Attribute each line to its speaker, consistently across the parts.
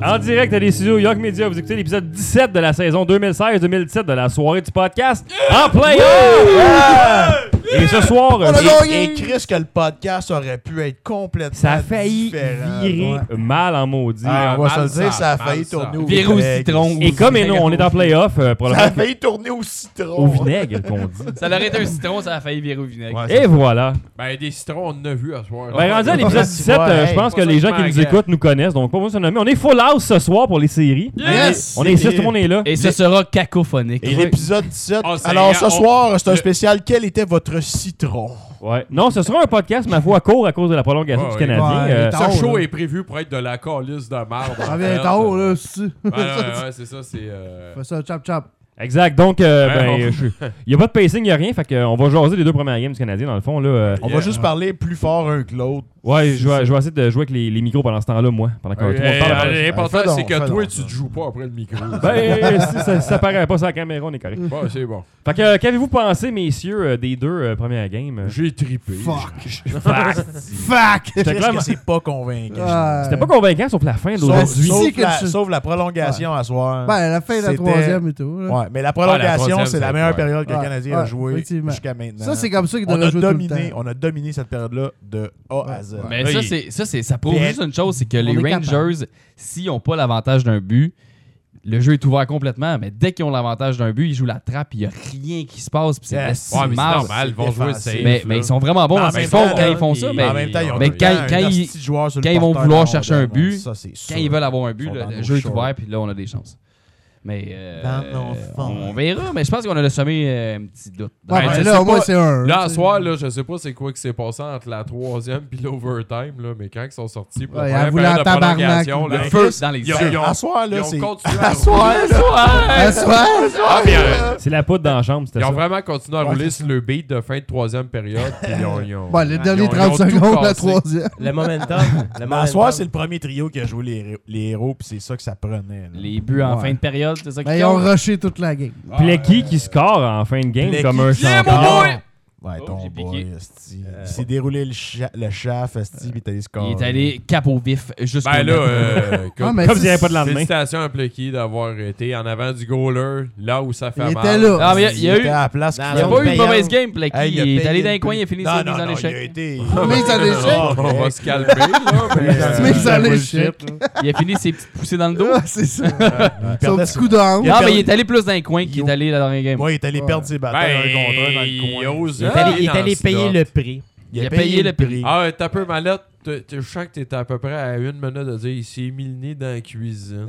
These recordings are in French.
Speaker 1: En direct des studios Young Media, vous écoutez l'épisode 17 de la saison 2016-2017 de la soirée du podcast en play-off! Et ce soir,
Speaker 2: Et Chris, que le podcast aurait pu être complètement
Speaker 1: ça a failli
Speaker 2: différent.
Speaker 1: virer mal en maudit.
Speaker 2: On va se le dire,
Speaker 3: mal
Speaker 2: ça a
Speaker 3: ça,
Speaker 2: failli
Speaker 3: mal
Speaker 2: tourner
Speaker 3: ça.
Speaker 2: au
Speaker 4: Virer au
Speaker 2: vinaigre.
Speaker 4: citron.
Speaker 1: Et comme nous, on est en play-off,
Speaker 2: Ça a
Speaker 1: probablement
Speaker 2: failli tourner au citron.
Speaker 1: au vinaigre qu'on dit.
Speaker 4: Ça aurait été un citron, ça a failli virer au vinaigre.
Speaker 2: Ouais,
Speaker 1: Et voilà.
Speaker 3: Ben, des citrons, on en a vu à soir.
Speaker 1: Ben, rendu à l'épisode 17, je pense que les gens qui nous écoutent nous connaissent, donc pas besoin de se nommer. On est full house ce soir pour les séries.
Speaker 4: Yes!
Speaker 1: On est ici, tout le monde est là.
Speaker 4: Et ce sera cacophonique.
Speaker 2: Et l'épisode 17.
Speaker 3: Oh,
Speaker 2: Alors, ce soir, c'est un
Speaker 3: le-
Speaker 2: spécial. Quel était votre citron?
Speaker 1: Ouais. Non, ce sera un podcast, ma foi, court à cause de la prolongation
Speaker 3: Ouais,
Speaker 1: du Canadien.
Speaker 5: ouais,
Speaker 1: Euh,
Speaker 5: tard,
Speaker 3: Ce show
Speaker 5: là.
Speaker 3: est prévu pour être de la calice de marde.
Speaker 5: Ça vient tard, là, c'est
Speaker 3: Ouais, c'est ça, c'est...
Speaker 5: Fais ça, chap.
Speaker 1: Exact. Donc,
Speaker 3: Ouais,
Speaker 1: il n'y a pas de pacing, il n'y a rien. Fait qu'on va jaser les deux premières games du Canadien, dans le fond. Là,
Speaker 2: On va juste parler plus fort un que l'autre.
Speaker 1: Ouais, je vais essayer de jouer avec les micros pendant ce temps-là, moi. Pendant que tout le monde parle.
Speaker 3: L'important,
Speaker 2: Fais donc,
Speaker 3: c'est que
Speaker 2: fais
Speaker 3: toi,
Speaker 2: donc,
Speaker 3: tu te joues pas après le micro.
Speaker 1: Ben, si ça paraît pas sur la caméra, on est correct.
Speaker 3: Ouais, c'est bon.
Speaker 1: Fait que, qu'avez-vous pensé, messieurs, des deux premières games?
Speaker 3: J'ai trippé.
Speaker 5: Fuck!
Speaker 1: J'étais
Speaker 2: Qu'est-ce
Speaker 1: clairement-
Speaker 2: que c'est pas convaincant?
Speaker 1: C'était pas convaincant, sauf la fin d'aujourd'hui.
Speaker 2: Sauf la prolongation à soir.
Speaker 5: Ben, la fin de la
Speaker 2: C'était-
Speaker 5: troisième et tout. là.
Speaker 2: Ouais, mais la prolongation,
Speaker 3: troisième,
Speaker 2: c'est la
Speaker 3: c'est-
Speaker 2: meilleure
Speaker 3: ouais.
Speaker 2: période que le
Speaker 5: Ouais,
Speaker 2: Canadien a
Speaker 5: ouais,
Speaker 2: joué
Speaker 5: effectivement.
Speaker 2: jusqu'à maintenant.
Speaker 5: Ça, c'est comme ça qu'il
Speaker 2: on
Speaker 5: devrait
Speaker 2: a
Speaker 5: jouer tout le
Speaker 2: dominé,
Speaker 5: temps.
Speaker 2: on a dominé cette période-là de A à Z.
Speaker 4: Mais
Speaker 3: Là,
Speaker 4: ça prouve
Speaker 2: Mais-
Speaker 4: juste une chose, c'est que les
Speaker 5: est
Speaker 4: Rangers, s'ils n'ont pas l'avantage d'un but, le jeu est ouvert complètement, mais dès qu'ils ont l'avantage d'un but, ils jouent la trappe, il n'y a rien qui se passe, puis c'est
Speaker 2: Yes.
Speaker 4: esti
Speaker 3: Ouais,
Speaker 4: de
Speaker 3: mais c'est
Speaker 4: marde.
Speaker 3: normal, ils vont jouer
Speaker 2: défensif.
Speaker 3: safe.
Speaker 4: Mais
Speaker 3: là.
Speaker 4: ils sont vraiment bons
Speaker 2: En
Speaker 4: dans ce
Speaker 2: même
Speaker 4: qu'ils font
Speaker 2: temps,
Speaker 4: quand ils font ça.
Speaker 3: ils-
Speaker 4: Mais
Speaker 2: en même temps, ils ont
Speaker 4: mais
Speaker 2: tout le
Speaker 4: quand-
Speaker 2: temps
Speaker 4: quand
Speaker 2: un
Speaker 4: ils-
Speaker 2: hostie de joueur sur le
Speaker 4: quand ils vont
Speaker 2: porteur
Speaker 4: vouloir
Speaker 2: de
Speaker 4: chercher un
Speaker 2: rondelle,
Speaker 4: but,
Speaker 2: ça, c'est sûr.
Speaker 4: quand ils veulent avoir un but,
Speaker 2: Ils sont dans
Speaker 4: le
Speaker 2: nos
Speaker 4: jeu est
Speaker 2: shorts.
Speaker 4: ouvert, puis là, on a des chances. Mais
Speaker 2: Dans nos fonds.
Speaker 4: on verra, mais je pense qu'on a semé un petit doute.
Speaker 5: Ouais,
Speaker 3: Ben,
Speaker 5: ben,
Speaker 3: je
Speaker 5: là,
Speaker 3: sais
Speaker 5: au moins,
Speaker 3: pas.
Speaker 5: c'est un.
Speaker 3: Là, à
Speaker 5: tu sais.
Speaker 3: soir, là, je sais pas c'est quoi qui s'est passé entre la troisième puis l'overtime, là, mais quand ils sont sortis pour
Speaker 5: Ouais,
Speaker 3: la
Speaker 5: elle
Speaker 3: première
Speaker 5: voulait
Speaker 3: période
Speaker 5: en
Speaker 3: de
Speaker 5: tabarnak.
Speaker 3: prolongation,
Speaker 4: Le
Speaker 3: là,
Speaker 4: feu dans les
Speaker 3: ils
Speaker 4: yeux.
Speaker 3: ont-
Speaker 2: À soir,
Speaker 3: ils
Speaker 2: là,
Speaker 3: ont
Speaker 2: c'est.
Speaker 3: continué
Speaker 2: À
Speaker 3: à
Speaker 2: soir,
Speaker 3: rouler.
Speaker 2: là.
Speaker 5: À soir.
Speaker 3: Ah, bien,
Speaker 1: C'est la poudre dans la chambre, c'était
Speaker 3: ils
Speaker 1: ça.
Speaker 3: ont vraiment continué à rouler sur le beat de fin de troisième période. Puis ils ont-
Speaker 5: Bon, les derniers
Speaker 3: ils ont
Speaker 5: 30
Speaker 3: tout
Speaker 5: secondes, la
Speaker 3: cassé.
Speaker 5: troisième.
Speaker 6: Le momentum.
Speaker 2: À soir, c'est le premier trio qui a joué les héros, puis c'est ça que ça prenait. là.
Speaker 4: Les buts en
Speaker 5: Ouais.
Speaker 4: fin de période, c'est ça
Speaker 5: Ben,
Speaker 4: qui
Speaker 5: ils ont
Speaker 4: compte.
Speaker 5: rushé toute la game.
Speaker 1: Plecky qui score en fin de game
Speaker 2: Plecky.
Speaker 1: comme un
Speaker 3: Yeah,
Speaker 1: champion.
Speaker 3: mon boy!
Speaker 2: Ouais,
Speaker 4: Oh,
Speaker 2: ton
Speaker 4: j'ai
Speaker 2: boy,
Speaker 4: piqué.
Speaker 2: esti. Il s'est déroulé le shaft, esti, puis t'as des scores.
Speaker 4: Il est allé cap au vif jusqu'au
Speaker 3: Ben là,
Speaker 4: bout.
Speaker 5: Ah, mais
Speaker 1: Comme
Speaker 5: si-
Speaker 1: s'il n'y avait pas de lendemain.
Speaker 3: félicitations à Plecky d'avoir été en avant du goaler, là où ça fait
Speaker 5: Il
Speaker 3: mal.
Speaker 5: était là.
Speaker 4: Ah, mais il y a eu.
Speaker 2: était à la place
Speaker 6: Non,
Speaker 4: Il
Speaker 2: qu'il
Speaker 4: n'y a
Speaker 6: non,
Speaker 4: pas eu une
Speaker 6: payant.
Speaker 4: mauvaise game, Plecky.
Speaker 2: Hey,
Speaker 4: Il est
Speaker 2: payé
Speaker 4: allé dans
Speaker 2: le
Speaker 4: les coins,
Speaker 2: prix.
Speaker 4: il a fini
Speaker 2: Non,
Speaker 4: ses
Speaker 2: non,
Speaker 4: mises en
Speaker 2: non,
Speaker 4: échec.
Speaker 2: il a été...
Speaker 5: Mise en échec.
Speaker 3: On va se calmer, là. mais,
Speaker 5: Mise en échec.
Speaker 4: Il a fini ses petites poussées dans le dos.
Speaker 5: Ah, c'est ça.
Speaker 2: Il
Speaker 5: Son
Speaker 2: perdait
Speaker 5: petit coup de hanche.
Speaker 4: Non, mais il est allé plus dans les coins qu'il
Speaker 2: Il-
Speaker 4: est allé la dernière game.
Speaker 2: Moi, il est allé perdre ses batailles un contre un dans le coin.
Speaker 3: ose.
Speaker 6: Il est allé payer le prix.
Speaker 4: Il a payé le prix.
Speaker 3: Ah, t'as peu mallette. Je sens que t'étais à peu près à une minute de dire il s'est mis le nez dans la cuisine.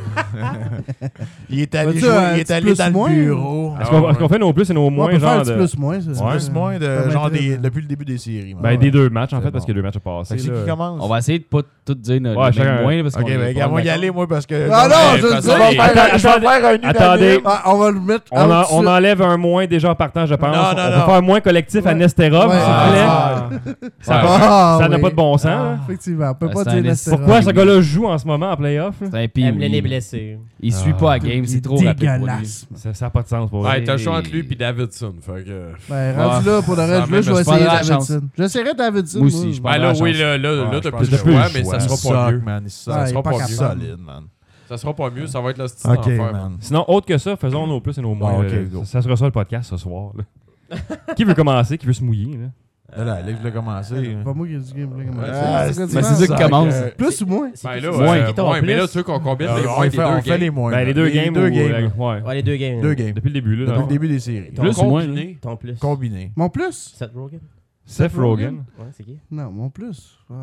Speaker 2: Il est allé
Speaker 5: Vas-tu
Speaker 2: jouer,
Speaker 5: un
Speaker 2: il est
Speaker 5: petit
Speaker 2: allé
Speaker 5: plus
Speaker 2: dans
Speaker 5: moins?
Speaker 2: le bureau.
Speaker 1: Est-ce qu'on fait nos plus et nos
Speaker 5: On
Speaker 1: moins,
Speaker 5: peut faire un
Speaker 1: genre
Speaker 5: petit
Speaker 1: de...
Speaker 5: plus moins, ça.
Speaker 1: Ouais.
Speaker 2: Plus moins de
Speaker 5: Ça
Speaker 2: genre
Speaker 5: m'intéresse.
Speaker 2: depuis le début des séries. man.
Speaker 1: Ben, des deux matchs, en
Speaker 2: C'est
Speaker 1: fait, parce
Speaker 2: bon.
Speaker 1: que deux matchs ont
Speaker 2: Fait
Speaker 1: passé.
Speaker 2: que c'est qui
Speaker 1: là.
Speaker 2: commence?
Speaker 4: On va essayer de pas tout dire le
Speaker 1: Ouais, chacun-
Speaker 4: même moins. Parce
Speaker 2: Ok,
Speaker 4: qu'on est
Speaker 2: ben,
Speaker 4: pas
Speaker 2: regarde, moi y
Speaker 4: d'accord.
Speaker 2: aller, moi, parce que...
Speaker 5: Ah non,
Speaker 3: Ouais,
Speaker 5: je
Speaker 3: parce
Speaker 5: sais
Speaker 3: que-
Speaker 5: pas.
Speaker 2: je vais faire un
Speaker 1: Attendez.
Speaker 2: unanime.
Speaker 5: Ah, on va le mettre.
Speaker 1: On enlève un moins déjà en partant, je pense.
Speaker 2: Non, non,
Speaker 1: on peut
Speaker 2: non.
Speaker 1: faire un moins collectif à
Speaker 5: Ouais.
Speaker 1: Nesterov,
Speaker 5: Ouais.
Speaker 1: s'il vous plaît.
Speaker 2: Ah.
Speaker 1: Ça
Speaker 3: Ouais.
Speaker 1: ça n'a
Speaker 5: oui.
Speaker 1: pas de bon sens. là.
Speaker 5: Effectivement, on peut
Speaker 4: Ah,
Speaker 5: pas
Speaker 4: c'est
Speaker 5: dire
Speaker 4: un
Speaker 5: Nesterov.
Speaker 1: Pourquoi ce gars-là joue en ce moment en playoff? là?
Speaker 4: C'est un pire.
Speaker 6: Emeline est blessé.
Speaker 4: Il suit pas la game, c'est trop rapide pour lui.
Speaker 5: Dégueulasse.
Speaker 1: Ça n'a pas de sens pour
Speaker 3: Ouais,
Speaker 1: lui.
Speaker 3: t'as le choix entre lui et Davidson. Fait que.
Speaker 5: Ben, rendu là, pour le
Speaker 3: Ça
Speaker 5: reste,
Speaker 3: même,
Speaker 5: je vais
Speaker 3: c'est
Speaker 5: essayer
Speaker 4: pas la chance.
Speaker 5: Davidson. J'essaierai Davidson.
Speaker 4: Moi aussi, je pense.
Speaker 3: Ben là,
Speaker 4: la
Speaker 3: oui,
Speaker 4: chance.
Speaker 3: là,
Speaker 2: Ouais,
Speaker 3: t'as
Speaker 2: je
Speaker 3: plus
Speaker 2: pense
Speaker 3: de
Speaker 2: que
Speaker 3: choix,
Speaker 1: oui.
Speaker 3: mais ça
Speaker 2: Il
Speaker 3: sera pas
Speaker 2: suck,
Speaker 3: mieux.
Speaker 2: man. Il suck.
Speaker 5: Ouais,
Speaker 3: Ça
Speaker 5: il
Speaker 3: sera
Speaker 5: est pas
Speaker 3: pas mieux.
Speaker 5: capable.
Speaker 2: Solide, man.
Speaker 3: Ça sera pas mieux, ça va être le style
Speaker 2: Ok,
Speaker 3: d'enfer.
Speaker 2: man.
Speaker 1: Sinon, autre que ça, faisons nos plus et nos moins.
Speaker 2: Ah, ok,
Speaker 1: là.
Speaker 2: go.
Speaker 1: Ça sera ça le podcast ce soir. là. Qui veut commencer? Qui veut se mouiller? Là?
Speaker 2: Là, Alex voulait commencer.
Speaker 5: Pas moi qui ai dit game.
Speaker 2: Ah,
Speaker 5: C'est quoi,
Speaker 4: Ben,
Speaker 5: tu
Speaker 4: c'est
Speaker 5: penses?
Speaker 4: eux qui commencent.
Speaker 5: Plus ou moins?
Speaker 6: C'est
Speaker 3: Ben
Speaker 6: qui-
Speaker 3: là,
Speaker 6: c'est qui ton
Speaker 3: ouais, mais
Speaker 6: plus?
Speaker 3: là, tu veux qu'on combine les
Speaker 2: on
Speaker 3: points des deux
Speaker 2: fait les
Speaker 3: games.
Speaker 2: moins.
Speaker 1: Ben, les deux games.
Speaker 2: Deux
Speaker 1: ou-
Speaker 2: games.
Speaker 1: ouais.
Speaker 6: Ouais, les deux games.
Speaker 2: Deux games.
Speaker 1: Depuis le début. Là,
Speaker 2: Depuis
Speaker 1: dans-
Speaker 2: le début des séries.
Speaker 4: Plus ou moins,
Speaker 3: Combiné.
Speaker 6: Ton plus.
Speaker 2: Combiné.
Speaker 5: Mon plus?
Speaker 6: Seth Rogen.
Speaker 1: Seth Rogen.
Speaker 6: Ouais, c'est qui?
Speaker 5: Non, mon plus. Ouais.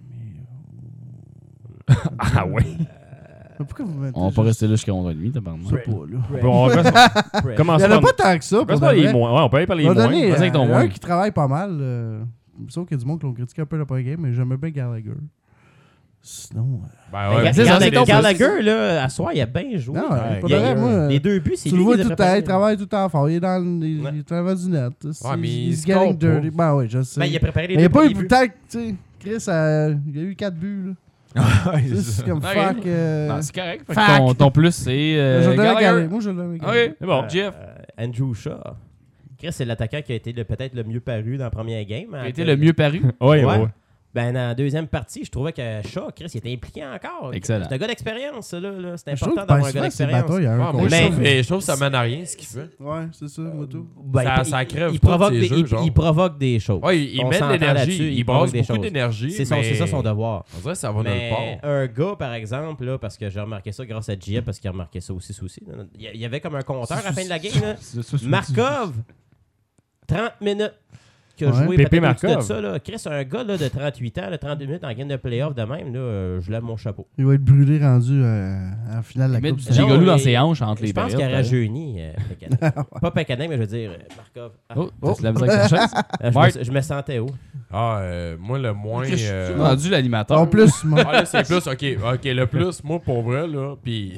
Speaker 1: Ah ouais.
Speaker 5: Mais pourquoi vous mettez
Speaker 4: On va pas rester là jusqu'à 11h30, t'as parlé.
Speaker 5: Je sais pas, là.
Speaker 1: Bon, on reste-
Speaker 6: Prep.
Speaker 5: Il
Speaker 1: commence
Speaker 5: y en a
Speaker 1: par...
Speaker 5: pas tant que ça.
Speaker 1: on commence
Speaker 5: pour
Speaker 1: par
Speaker 5: de
Speaker 1: les
Speaker 5: vrai.
Speaker 1: moins. Ouais, on peut aller par les
Speaker 5: On va
Speaker 1: moins.
Speaker 5: donner
Speaker 4: Vas-y avec ton
Speaker 5: un
Speaker 4: moins.
Speaker 5: qui travaille pas mal. Sauf qu'il y a du monde qui l'ont critiqué un peu le game, mais j'aimais bien Gallagher. Sinon.
Speaker 3: Ben
Speaker 6: Mais
Speaker 3: ouais,
Speaker 4: c'est ça, c'est ton
Speaker 6: Gallagher, là, à soir, il a bien joué.
Speaker 5: Non,
Speaker 2: Ouais,
Speaker 5: pour de vrai, moi.
Speaker 6: Les deux buts, c'est
Speaker 5: Tu
Speaker 6: lui
Speaker 5: le vois
Speaker 6: qui les
Speaker 5: tout
Speaker 6: a
Speaker 5: le temps,
Speaker 6: préparés.
Speaker 5: il travaille tout le temps fort. Il est dans
Speaker 6: Ouais.
Speaker 5: il est en avant du net.
Speaker 3: mais il
Speaker 5: He's
Speaker 3: score
Speaker 5: getting dirty.
Speaker 3: pas.
Speaker 5: Ben oui, je sais.
Speaker 6: Ben, il a préparé les
Speaker 5: Mais il n'y
Speaker 6: deux
Speaker 5: a pas eu
Speaker 6: premiers buts.
Speaker 5: peut-être, tu sais, Chris, il y a eu 4 buts, là. Tu sais, c'est comme
Speaker 4: Ok.
Speaker 5: fuck.
Speaker 4: Non, c'est correct. Fait
Speaker 5: Fuck.
Speaker 4: que ton plus, c'est.
Speaker 5: Je le donne à
Speaker 4: Gallagher.
Speaker 5: Gallagher. Moi, je le donne à Gallagher.
Speaker 4: Ok,
Speaker 1: C'est bon.
Speaker 4: Jeff.
Speaker 6: Andrew Shaw. Chris, c'est l'attaquant qui a été peut-être le mieux paru dans la première game.
Speaker 4: Qui a été le mieux paru.
Speaker 1: Ouais,
Speaker 6: Ouais.
Speaker 1: ouais.
Speaker 6: Ben, dans la deuxième partie, je trouvais que Shaw, Chris, il était impliqué encore.
Speaker 4: Excellent.
Speaker 6: C'est un gars d'expérience, ça, là. C'est
Speaker 5: Je trouve
Speaker 6: important
Speaker 5: que
Speaker 6: d'avoir un gars
Speaker 5: Price c'est
Speaker 6: d'expérience.
Speaker 5: bataille, il y a un
Speaker 3: Ouais, moi,
Speaker 5: contre
Speaker 6: Mais-
Speaker 3: je trouve que ça mène à rien, ce qu'il fait.
Speaker 5: Ouais, c'est ça, moi tout.
Speaker 6: Ben,
Speaker 3: Ça crève
Speaker 6: il
Speaker 3: pas
Speaker 6: provoque
Speaker 3: ses
Speaker 6: des,
Speaker 3: jeux, genre.
Speaker 6: il provoque des choses.
Speaker 3: Ouais, il
Speaker 6: On
Speaker 3: met de
Speaker 6: s'entend là-dessus,
Speaker 3: l'énergie. Il
Speaker 6: provoque
Speaker 3: brasse
Speaker 6: des
Speaker 3: beaucoup
Speaker 6: choses.
Speaker 3: d'énergie.
Speaker 6: C'est ça son devoir.
Speaker 3: On dirait que ça va nulle
Speaker 6: Mais
Speaker 3: part.
Speaker 6: un gars, par exemple, là, parce que j'ai remarqué ça grâce à JF, parce qu'il a remarqué ça aussi. Il y avait comme un compteur à la fin de la game. Là. Markov, 30 minutes qu'il a
Speaker 5: Ouais.
Speaker 6: joué.
Speaker 1: Pépé
Speaker 6: peut-être au-dessus de
Speaker 1: Markov.
Speaker 6: ça, là. Chris, un gars là, de 38 ans, là, 32 minutes en game de playoff de même, là, je lève mon chapeau.
Speaker 5: Il va être brûlé rendu en finale de la
Speaker 4: Il met
Speaker 5: Coupe.
Speaker 4: du
Speaker 5: Stanley.
Speaker 4: gigolo
Speaker 6: Non,
Speaker 4: dans
Speaker 6: mais
Speaker 4: ses hanches entre les
Speaker 6: Je pense
Speaker 4: périodes.
Speaker 6: qu'il aurait jeuni Pécanin. Pas Pécanin, mais je veux dire Markov. Ah,
Speaker 4: Oh, t'as la misère avec ta chaise?
Speaker 6: je me sentais haut.
Speaker 3: Ah, moi, le moins.
Speaker 4: J'ai rendu l'animateur.
Speaker 5: En plus, moi.
Speaker 3: Ah, là, c'est plus. Ok, le plus, moi, pour vrai, là. Puis.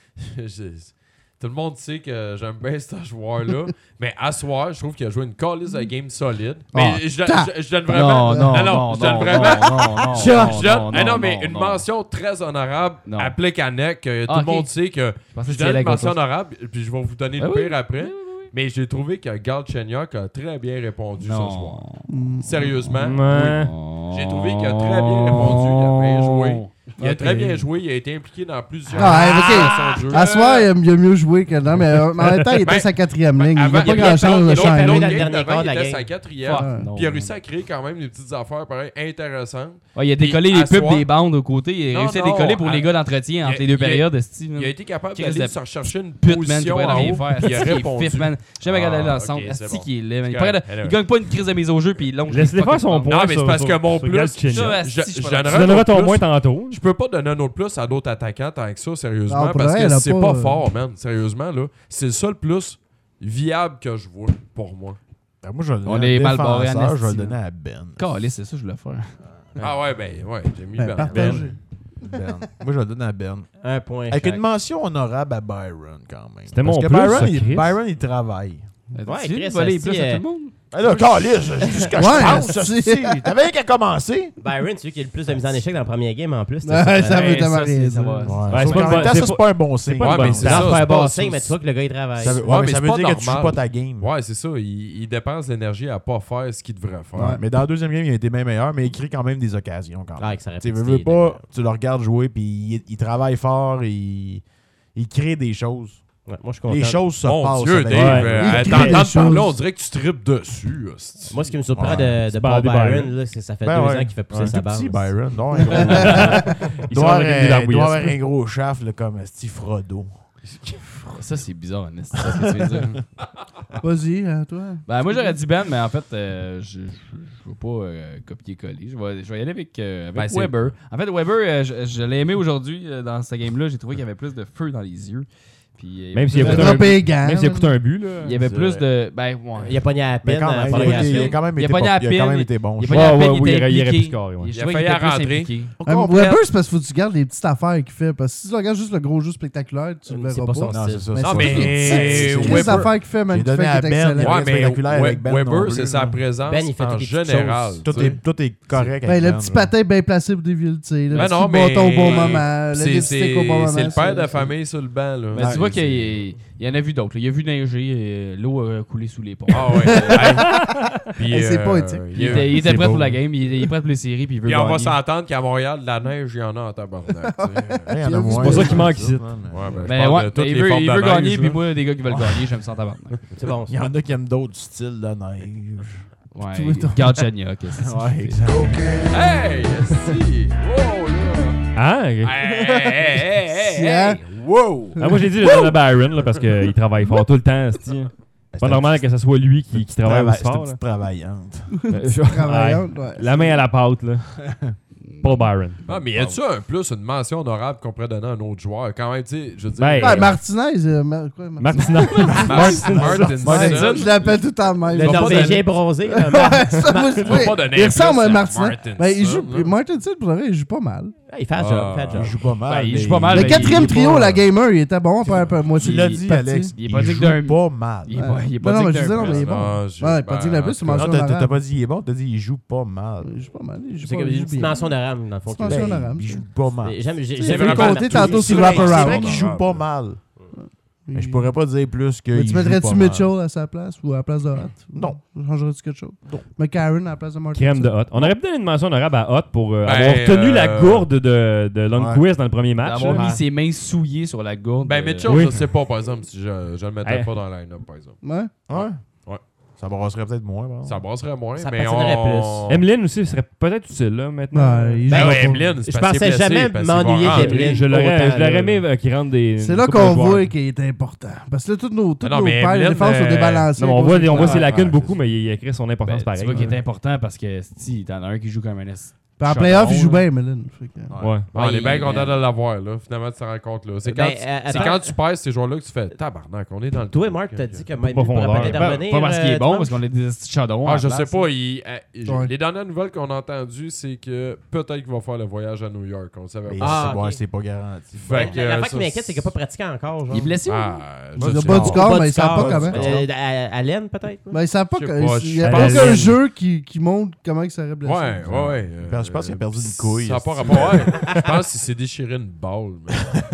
Speaker 3: Tout le monde sait que j'aime bien ce joueur-là. Mais à soir, je trouve qu'il a joué une calice de game solide. Mais
Speaker 5: Ah,
Speaker 3: je donne vraiment.
Speaker 4: Non,
Speaker 3: je donne vraiment.
Speaker 4: non,
Speaker 3: mais une mention très honorable
Speaker 4: Non.
Speaker 3: à Plekanec. Tout
Speaker 4: Ah,
Speaker 3: le monde
Speaker 4: ok.
Speaker 3: sait que.
Speaker 4: pensais
Speaker 3: Je
Speaker 4: que tu y
Speaker 3: donne
Speaker 4: allais
Speaker 3: une
Speaker 4: avec
Speaker 3: mention
Speaker 4: autre chose.
Speaker 3: honorable, puis je vais vous donner
Speaker 4: Ah
Speaker 3: le
Speaker 4: oui.
Speaker 3: pire après. Mais j'ai trouvé que Galchenyuk a très bien répondu ce soir.
Speaker 5: Mm.
Speaker 3: Sérieusement.
Speaker 1: Ouais.
Speaker 3: J'ai trouvé qu'il a très bien répondu, il a bien joué. Il a très bien joué, il a été impliqué dans plusieurs
Speaker 5: Ah,
Speaker 3: son jeu.
Speaker 5: À soir, il a mieux joué que non, mais en même temps, il était
Speaker 3: Ben,
Speaker 5: sa quatrième ligne. Il
Speaker 3: avant,
Speaker 5: n'a pas
Speaker 3: il y a
Speaker 5: grand-chose de
Speaker 6: l'autre-
Speaker 5: changer.
Speaker 6: l'autre-
Speaker 3: L'autre
Speaker 6: la
Speaker 3: game
Speaker 6: dernière
Speaker 3: d'avant,
Speaker 6: quart
Speaker 3: il
Speaker 6: de la
Speaker 3: était
Speaker 6: game.
Speaker 3: sa quatrième.
Speaker 5: Ouais.
Speaker 4: Non.
Speaker 3: Puis il a réussi à créer quand même des petites affaires pareil, intéressantes.
Speaker 4: Ouais, il a décollé
Speaker 3: Puis,
Speaker 4: les
Speaker 3: à
Speaker 4: pubs
Speaker 3: soir-
Speaker 4: des bandes aux côtés. Il a
Speaker 3: Non,
Speaker 4: réussi à
Speaker 3: non,
Speaker 4: décoller pour les
Speaker 3: à-
Speaker 4: gars d'entretien entre les deux
Speaker 3: il a-
Speaker 4: périodes. Steve.
Speaker 3: Il a été capable
Speaker 4: Chris
Speaker 3: d'aller
Speaker 4: de
Speaker 3: se rechercher une
Speaker 4: Pute, man, qui
Speaker 3: position
Speaker 4: pourrait
Speaker 3: en
Speaker 4: rien
Speaker 3: haut.
Speaker 4: faire.
Speaker 3: Puis il a
Speaker 4: Asti,
Speaker 3: répondu.
Speaker 4: fif, man. J'ai jamais regardé dans le centre.
Speaker 3: ok, c'est
Speaker 4: Asti
Speaker 3: bon.
Speaker 4: qui est laid, man.
Speaker 3: C'est
Speaker 4: Il pourrait-
Speaker 3: correct.
Speaker 4: il gagne pas une crise de mise au jeu, puis il longe.
Speaker 1: Laisse-les faire son
Speaker 4: point.
Speaker 1: point.
Speaker 3: Non, mais c'est parce que mon plus,
Speaker 1: Galchenyuk.
Speaker 3: Je
Speaker 1: Tu
Speaker 3: donnerais
Speaker 1: donneras
Speaker 3: un
Speaker 1: ton
Speaker 3: autre
Speaker 1: moins
Speaker 3: plus.
Speaker 1: tantôt.
Speaker 3: Je peux pas donner un autre plus à d'autres attaquants tant que ça, sérieusement,
Speaker 5: Ah, pour
Speaker 3: parce
Speaker 5: vrai,
Speaker 3: que
Speaker 5: elle a
Speaker 3: c'est
Speaker 5: pas,
Speaker 3: pas fort, man. Sérieusement, là. C'est le seul plus viable que je vois, pour moi.
Speaker 2: Ben, moi, je vais le
Speaker 4: On
Speaker 2: donner
Speaker 4: est
Speaker 2: à un
Speaker 4: mal barré en
Speaker 2: défenseur, je vais le
Speaker 4: esti,
Speaker 2: donner à Ben.
Speaker 4: Calé, c'est ça, je voulais faire.
Speaker 3: Ah ouais, ouais, j'ai mis
Speaker 5: Ben,
Speaker 3: Ben.
Speaker 5: partagez.
Speaker 2: Ben. Moi, je vais le donner à Ben.
Speaker 6: Un point.
Speaker 2: Avec
Speaker 6: chaque.
Speaker 2: une mention honorable à Byron, quand même.
Speaker 1: C'était
Speaker 2: Parce
Speaker 1: mon
Speaker 2: que
Speaker 1: plus,
Speaker 2: Byron,
Speaker 1: ça,
Speaker 2: il,
Speaker 1: Chris.
Speaker 2: Byron, il travaille.
Speaker 6: Ouais,
Speaker 4: Tu
Speaker 6: Chris,
Speaker 4: voler les
Speaker 6: asti,
Speaker 4: plus à tout le monde?
Speaker 2: Ben là, câlisse, c'est ce que je
Speaker 5: Ouais,
Speaker 2: pense.
Speaker 5: asti.
Speaker 2: asti. T'avais rien qu'à commencer.
Speaker 6: Byron, c'est lui qui a le plus de mise en échec dans le premier game en plus.
Speaker 5: Ouais, ça veut
Speaker 1: Ouais,
Speaker 5: tellement
Speaker 4: ça,
Speaker 5: rien
Speaker 4: c'est- ça
Speaker 5: dire.
Speaker 4: va.
Speaker 1: Ouais,
Speaker 2: Sauf
Speaker 1: c'est
Speaker 2: qu'en
Speaker 1: pas
Speaker 2: même temps,
Speaker 1: c'est
Speaker 2: ça, c'est pas un bon signe.
Speaker 1: pas une
Speaker 3: Ouais, mais
Speaker 1: bonne
Speaker 3: c'est
Speaker 6: Ça
Speaker 3: ça.
Speaker 6: fait un
Speaker 3: c'est
Speaker 6: bon
Speaker 3: pas-
Speaker 6: signe, mais tu vois que le gars il travaille.
Speaker 2: Ça veut,
Speaker 3: Ouais,
Speaker 2: ouais,
Speaker 3: mais
Speaker 2: mais ça
Speaker 3: c'est
Speaker 2: veut
Speaker 3: pas
Speaker 2: dire que tu joues
Speaker 3: normal.
Speaker 2: pas ta game.
Speaker 3: Ouais, c'est ça. Il dépense l'énergie à pas faire ce qu'il devrait faire.
Speaker 2: Ouais, mais dans la deuxième game, il a été bien meilleur, mais il crée quand même des occasions. Quand même.
Speaker 6: Ah, avec sa
Speaker 2: Tu
Speaker 6: rapidité,
Speaker 2: veux pas,
Speaker 6: là.
Speaker 2: tu le regardes jouer, puis il travaille fort, il crée des choses.
Speaker 6: Ouais, moi, je suis content.
Speaker 2: Les choses se
Speaker 3: Mon
Speaker 2: passent.
Speaker 3: Dieu,
Speaker 2: avec
Speaker 3: Dave,
Speaker 2: lui.
Speaker 5: Il crée des
Speaker 3: t'entends
Speaker 5: choses.
Speaker 3: parler, on dirait que tu tripes dessus. hostie.
Speaker 6: Moi, ce qui me surprend
Speaker 2: Ouais.
Speaker 6: de
Speaker 1: C'est
Speaker 6: Paul
Speaker 1: Bobby
Speaker 6: Byron,
Speaker 1: Byron.
Speaker 6: là, c'est que ça fait
Speaker 2: Ben
Speaker 6: 2
Speaker 2: ouais.
Speaker 6: ans qu'il fait pousser
Speaker 2: Un
Speaker 6: sa
Speaker 2: tout petit
Speaker 6: base.
Speaker 2: Byron. Non,
Speaker 1: Il
Speaker 2: il
Speaker 1: sort
Speaker 2: doit
Speaker 1: avec des
Speaker 2: avoir
Speaker 1: arbouilles.
Speaker 2: un gros shaft là, comme Steve Frodo.
Speaker 4: Ça, c'est bizarre, en esti, ça, ce que tu veux dire.
Speaker 5: Vas-y, toi.
Speaker 4: Ben, moi, j'aurais dit Ben, mais en fait, je veux pas copier-coller. Je vais y aller avec
Speaker 3: Ben, c'est-
Speaker 4: Weber. En fait, Weber, je l'ai aimé aujourd'hui dans ce game-là. J'ai trouvé qu'il y avait plus de feu dans les yeux. Puis,
Speaker 1: Même s'il
Speaker 5: Il
Speaker 1: a
Speaker 5: a
Speaker 1: coûté un
Speaker 5: droppé
Speaker 1: but.
Speaker 5: les gants.
Speaker 1: Même s'il a coûté un but, là.
Speaker 4: il y avait
Speaker 2: C'est
Speaker 4: plus
Speaker 2: vrai.
Speaker 4: de. Ben, ouais.
Speaker 6: Il a pogné à la
Speaker 2: Mais
Speaker 6: peine
Speaker 2: quand
Speaker 6: à la
Speaker 2: même,
Speaker 6: prolongation.
Speaker 2: il a quand même
Speaker 4: Il a
Speaker 2: été
Speaker 4: pogné
Speaker 2: bon.
Speaker 4: à
Speaker 2: Il a quand
Speaker 4: peine,
Speaker 2: même été bon.
Speaker 4: Il a
Speaker 2: je
Speaker 4: pogné à
Speaker 1: Ouais,
Speaker 4: peine,
Speaker 1: ouais,
Speaker 4: il
Speaker 1: oui,
Speaker 4: était
Speaker 1: il aurait pu
Speaker 4: impliqué.
Speaker 1: scorer, ouais.
Speaker 4: Je
Speaker 3: Il a
Speaker 4: trouvais
Speaker 3: failli
Speaker 4: qu'il était
Speaker 3: à
Speaker 4: plus
Speaker 3: rentrer.
Speaker 4: impliqué.
Speaker 5: Weber, c'est parce qu'il faut que tu gardes les petites affaires qu'il fait. Parce que si tu regardes juste le gros jeu spectaculaire, tu le
Speaker 6: C'est
Speaker 5: verras
Speaker 6: pas
Speaker 5: pas.
Speaker 6: son
Speaker 2: Non, c'est ça.
Speaker 5: Mais
Speaker 3: Non,
Speaker 5: c'est
Speaker 3: mais
Speaker 5: toutes les petites
Speaker 3: Weber-
Speaker 5: affaires qu'il fait, même
Speaker 2: J'ai
Speaker 5: qui fait
Speaker 2: donné à
Speaker 5: qu'il est
Speaker 2: Ben.
Speaker 5: excellent.
Speaker 2: Ouais,
Speaker 3: Ouais, mais
Speaker 2: spectaculaire avec Ben non
Speaker 3: Weber,
Speaker 2: plus,
Speaker 3: c'est
Speaker 2: là.
Speaker 3: sa présence
Speaker 6: Ben, il fait
Speaker 3: en
Speaker 6: toutes les petites
Speaker 3: général.
Speaker 6: choses.
Speaker 3: tu sais.
Speaker 2: Tout est correct
Speaker 5: Ben,
Speaker 2: avec
Speaker 5: le
Speaker 2: Ben,
Speaker 5: petit
Speaker 2: là.
Speaker 5: patin bien placé pour dévier le tir. Le
Speaker 3: Ben
Speaker 5: petit
Speaker 3: non, mais
Speaker 5: bâton au bon moment. Le
Speaker 3: C'est
Speaker 5: lipstick au bon moment.
Speaker 3: c'est le père de la
Speaker 5: c'est-
Speaker 3: famille sur le banc. Là.
Speaker 4: Mais
Speaker 2: Ouais,
Speaker 4: tu vois
Speaker 2: c'est-
Speaker 4: qu'il y en a vu d'autres. là. Il a vu neiger, l'eau a coulé sous les ponts.
Speaker 3: Ah ouais. Hey. Puis,
Speaker 5: Hey, c'est poétique.
Speaker 3: il
Speaker 4: Il était
Speaker 2: c'est
Speaker 4: prêt
Speaker 2: beau.
Speaker 4: pour la game, il est prêt pour les séries, puis il veut
Speaker 3: Puis on va
Speaker 4: gagner.
Speaker 3: s'entendre qu'à Montréal, de la neige, il y en a en tabarnak. tu sais.
Speaker 2: Il y en a moins.
Speaker 1: C'est pas ça qui manque ici.
Speaker 3: Ouais,
Speaker 4: Ben
Speaker 3: ben, je parle
Speaker 4: ouais,
Speaker 3: de toutes
Speaker 4: il
Speaker 3: les
Speaker 4: veut,
Speaker 3: formes
Speaker 4: il
Speaker 3: de
Speaker 4: veut
Speaker 3: neige,
Speaker 4: gagner,
Speaker 3: là.
Speaker 4: puis moi, des gars qui veulent gagner, j'aime ça en tabarnak.
Speaker 6: C'est bon.
Speaker 2: Il y en a qui aiment d'autres styles de neige.
Speaker 4: Ouais,
Speaker 5: Tu vois, ton-
Speaker 4: Galchenyuk, c'est ça.
Speaker 2: Ouais, exact.
Speaker 3: Hey, si! Wow, là!
Speaker 1: Ah, ok.
Speaker 3: Hey, hey, hey, hey,
Speaker 5: Tiens.
Speaker 3: hey! Wow!
Speaker 1: Ah, moi, j'ai dit le donner à Byron là, parce qu'il travaille fort tout le temps. C'est pas normal que ce soit lui qui travaille aussi
Speaker 2: C'est une
Speaker 1: fort. là.
Speaker 2: petite travaillante.
Speaker 5: Travaillante, ouais.
Speaker 1: La main à la pâte, là. Paul Byron.
Speaker 3: Ah, mais y a-tu un plus, une mention honorable qu'on pourrait donner à un autre joueur? Quand même, tu sais, je veux dire.
Speaker 1: Ben,
Speaker 5: Ouais, Martinez. Quoi, Martinez?
Speaker 1: Martinez.
Speaker 3: Martinson.
Speaker 5: Je l'appelle tout le temps de même.
Speaker 6: Le
Speaker 3: pas
Speaker 6: Norvégien
Speaker 3: donner-
Speaker 6: bronzé. là,
Speaker 5: Ouais, ça, moi, je-
Speaker 3: Tu vas pas donner
Speaker 5: il
Speaker 3: un
Speaker 5: ressemble
Speaker 3: plus
Speaker 5: à
Speaker 3: à
Speaker 5: Martinez.
Speaker 3: Martinson,
Speaker 5: Ben, il joue,
Speaker 3: là.
Speaker 5: Martinson, pour vrai, il joue pas mal.
Speaker 6: Il fait le job. Il fait le
Speaker 2: Il
Speaker 6: job.
Speaker 2: joue pas mal.
Speaker 4: Ben, il
Speaker 2: mais
Speaker 4: joue pas mal,
Speaker 5: Le
Speaker 4: mais
Speaker 5: quatrième
Speaker 4: il est
Speaker 5: trio,
Speaker 4: pas-
Speaker 5: la gamer, il était bon après un peu. Moi,
Speaker 2: Tu l'as dit, Alex.
Speaker 4: Il est pas
Speaker 2: il
Speaker 4: digne
Speaker 2: joue
Speaker 4: d'un-
Speaker 2: pas mal.
Speaker 4: Il est pas, il est pas
Speaker 5: Non, mais
Speaker 4: digne
Speaker 5: je disais,
Speaker 4: d'un
Speaker 5: non, mais il est
Speaker 4: plus.
Speaker 5: bon.
Speaker 3: Non,
Speaker 5: Ouais, pas digne d'un plus, c'est
Speaker 2: Non,
Speaker 5: mention
Speaker 2: t'as
Speaker 5: honorable.
Speaker 2: pas dit il est bon, t'as dit il joue pas mal.
Speaker 5: Il joue pas mal. Il joue
Speaker 6: C'est
Speaker 5: pas
Speaker 6: comme
Speaker 5: il
Speaker 6: une
Speaker 5: joue
Speaker 6: petite
Speaker 5: bien.
Speaker 6: mention de rame, dans le fond.
Speaker 5: Petite mention honorable.
Speaker 2: Il joue pas mal.
Speaker 6: J'aime
Speaker 5: J'ai
Speaker 3: C'est
Speaker 5: vu
Speaker 3: vraiment
Speaker 5: compter tantôt
Speaker 2: C'est
Speaker 5: sur
Speaker 2: vrai
Speaker 5: Wraparound.
Speaker 2: qu'il joue pas mal. Mais je pourrais pas dire plus que.
Speaker 5: Mais tu mettrais-tu Mitchell à sa place ou à la place de Hot?
Speaker 2: Non.
Speaker 5: Changerais-tu quelque chose?
Speaker 2: Non.
Speaker 5: McCarron à la place de Martin?
Speaker 1: Crème de Hot. On aurait pu donner une mention honorable à Hot pour avoir
Speaker 3: Ben,
Speaker 1: tenu la gourde de Lundqvist dans le premier match.
Speaker 4: D'avoir
Speaker 1: là.
Speaker 4: mis ses mains souillées sur la gourde.
Speaker 3: Ben, Mitchell,
Speaker 1: Oui.
Speaker 3: je sais pas, par exemple, si je le mettrais
Speaker 1: Hey.
Speaker 3: pas dans le line-up, par exemple.
Speaker 5: Ouais.
Speaker 2: Ouais.
Speaker 3: Ouais.
Speaker 2: Ça brasserait peut-être moins. Par exemple.
Speaker 3: Ça brasserait moins,
Speaker 6: Ça
Speaker 3: mais
Speaker 6: patinerait
Speaker 3: on...
Speaker 1: Emeline aussi serait peut-être utile là maintenant.
Speaker 5: Ouais, il
Speaker 3: Ben
Speaker 5: joue
Speaker 3: ouais,
Speaker 5: pas.
Speaker 3: Emeline, c'est
Speaker 6: Je
Speaker 3: parce
Speaker 6: pensais
Speaker 3: qu'il est
Speaker 6: jamais
Speaker 3: blessé, parce qu'il
Speaker 6: m'ennuyer
Speaker 3: va rentrer.
Speaker 6: d'Emeline.
Speaker 1: Je l'aurais
Speaker 6: Autant,
Speaker 1: aimé qu'il rentre des.
Speaker 5: C'est
Speaker 1: une
Speaker 5: là
Speaker 1: couple de
Speaker 5: qu'on
Speaker 1: joueurs.
Speaker 5: voit qu'il est important. Parce que là, tous nos
Speaker 3: non, mais
Speaker 5: paires de
Speaker 3: Emeline,
Speaker 5: défense sont débalancés.
Speaker 1: Non, mais on voit ses lacunes
Speaker 2: ouais,
Speaker 1: beaucoup,
Speaker 2: c'est
Speaker 1: mais il a créé son importance
Speaker 4: Ben,
Speaker 1: pareil.
Speaker 4: tu vois qu'il est important parce que si t'en as un qui joue comme un S.
Speaker 5: En playoff, il joue bien, Melin.
Speaker 1: Ouais.
Speaker 3: On est bien
Speaker 6: il-
Speaker 3: content de l'avoir, là. Finalement, tu te rends compte, là. C'est quand,
Speaker 6: Ben,
Speaker 3: c'est
Speaker 6: attends.
Speaker 3: quand tu perds ces joueurs-là que tu fais tabarnak, on est dans le
Speaker 6: Toi,
Speaker 3: truc,
Speaker 6: Marc, t'as
Speaker 3: ok.
Speaker 6: dit que
Speaker 1: Pas
Speaker 6: même pourrait
Speaker 1: profondeur.
Speaker 6: peut-être
Speaker 4: Pas
Speaker 6: revenir.
Speaker 4: parce qu'il est bon,
Speaker 6: dimanche.
Speaker 4: parce qu'on a des petits chaudrons.
Speaker 3: Ah,
Speaker 4: à
Speaker 3: je
Speaker 4: la
Speaker 3: sais
Speaker 4: place.
Speaker 3: pas.
Speaker 5: Ouais.
Speaker 3: Les dernières nouvelles qu'on a entendues, c'est que peut-être qu'il va faire le voyage à New York. On le savait
Speaker 2: Mais
Speaker 3: pas.
Speaker 6: Ah,
Speaker 2: ouais,
Speaker 6: ok.
Speaker 2: c'est pas garanti.
Speaker 3: Fait que,
Speaker 6: L'affaire
Speaker 3: ça,
Speaker 6: qui m'inquiète, c'est qu'il n'a pas pratiqué encore. Genre.
Speaker 4: Il est blessé.
Speaker 3: Ah,
Speaker 5: Bah,
Speaker 3: je
Speaker 5: le
Speaker 3: sais
Speaker 5: bas
Speaker 3: pas.
Speaker 5: du corps,
Speaker 6: Bas
Speaker 5: mais
Speaker 6: du
Speaker 5: ils savent
Speaker 6: corps,
Speaker 5: pas comment.
Speaker 6: À Laine, peut-être.
Speaker 5: Ben, ils savent pas.
Speaker 3: Je sais pas,
Speaker 5: Il n'y a
Speaker 1: je
Speaker 5: pas
Speaker 1: sais
Speaker 5: aucun
Speaker 1: pas.
Speaker 5: jeu qui montre comment il serait blessé.
Speaker 3: Ouais, ouais.
Speaker 2: Je pense qu'il a perdu une couille.
Speaker 3: Ça n'a pas rapport. Ouais. Je pense qu'il s'est déchiré une balle. man.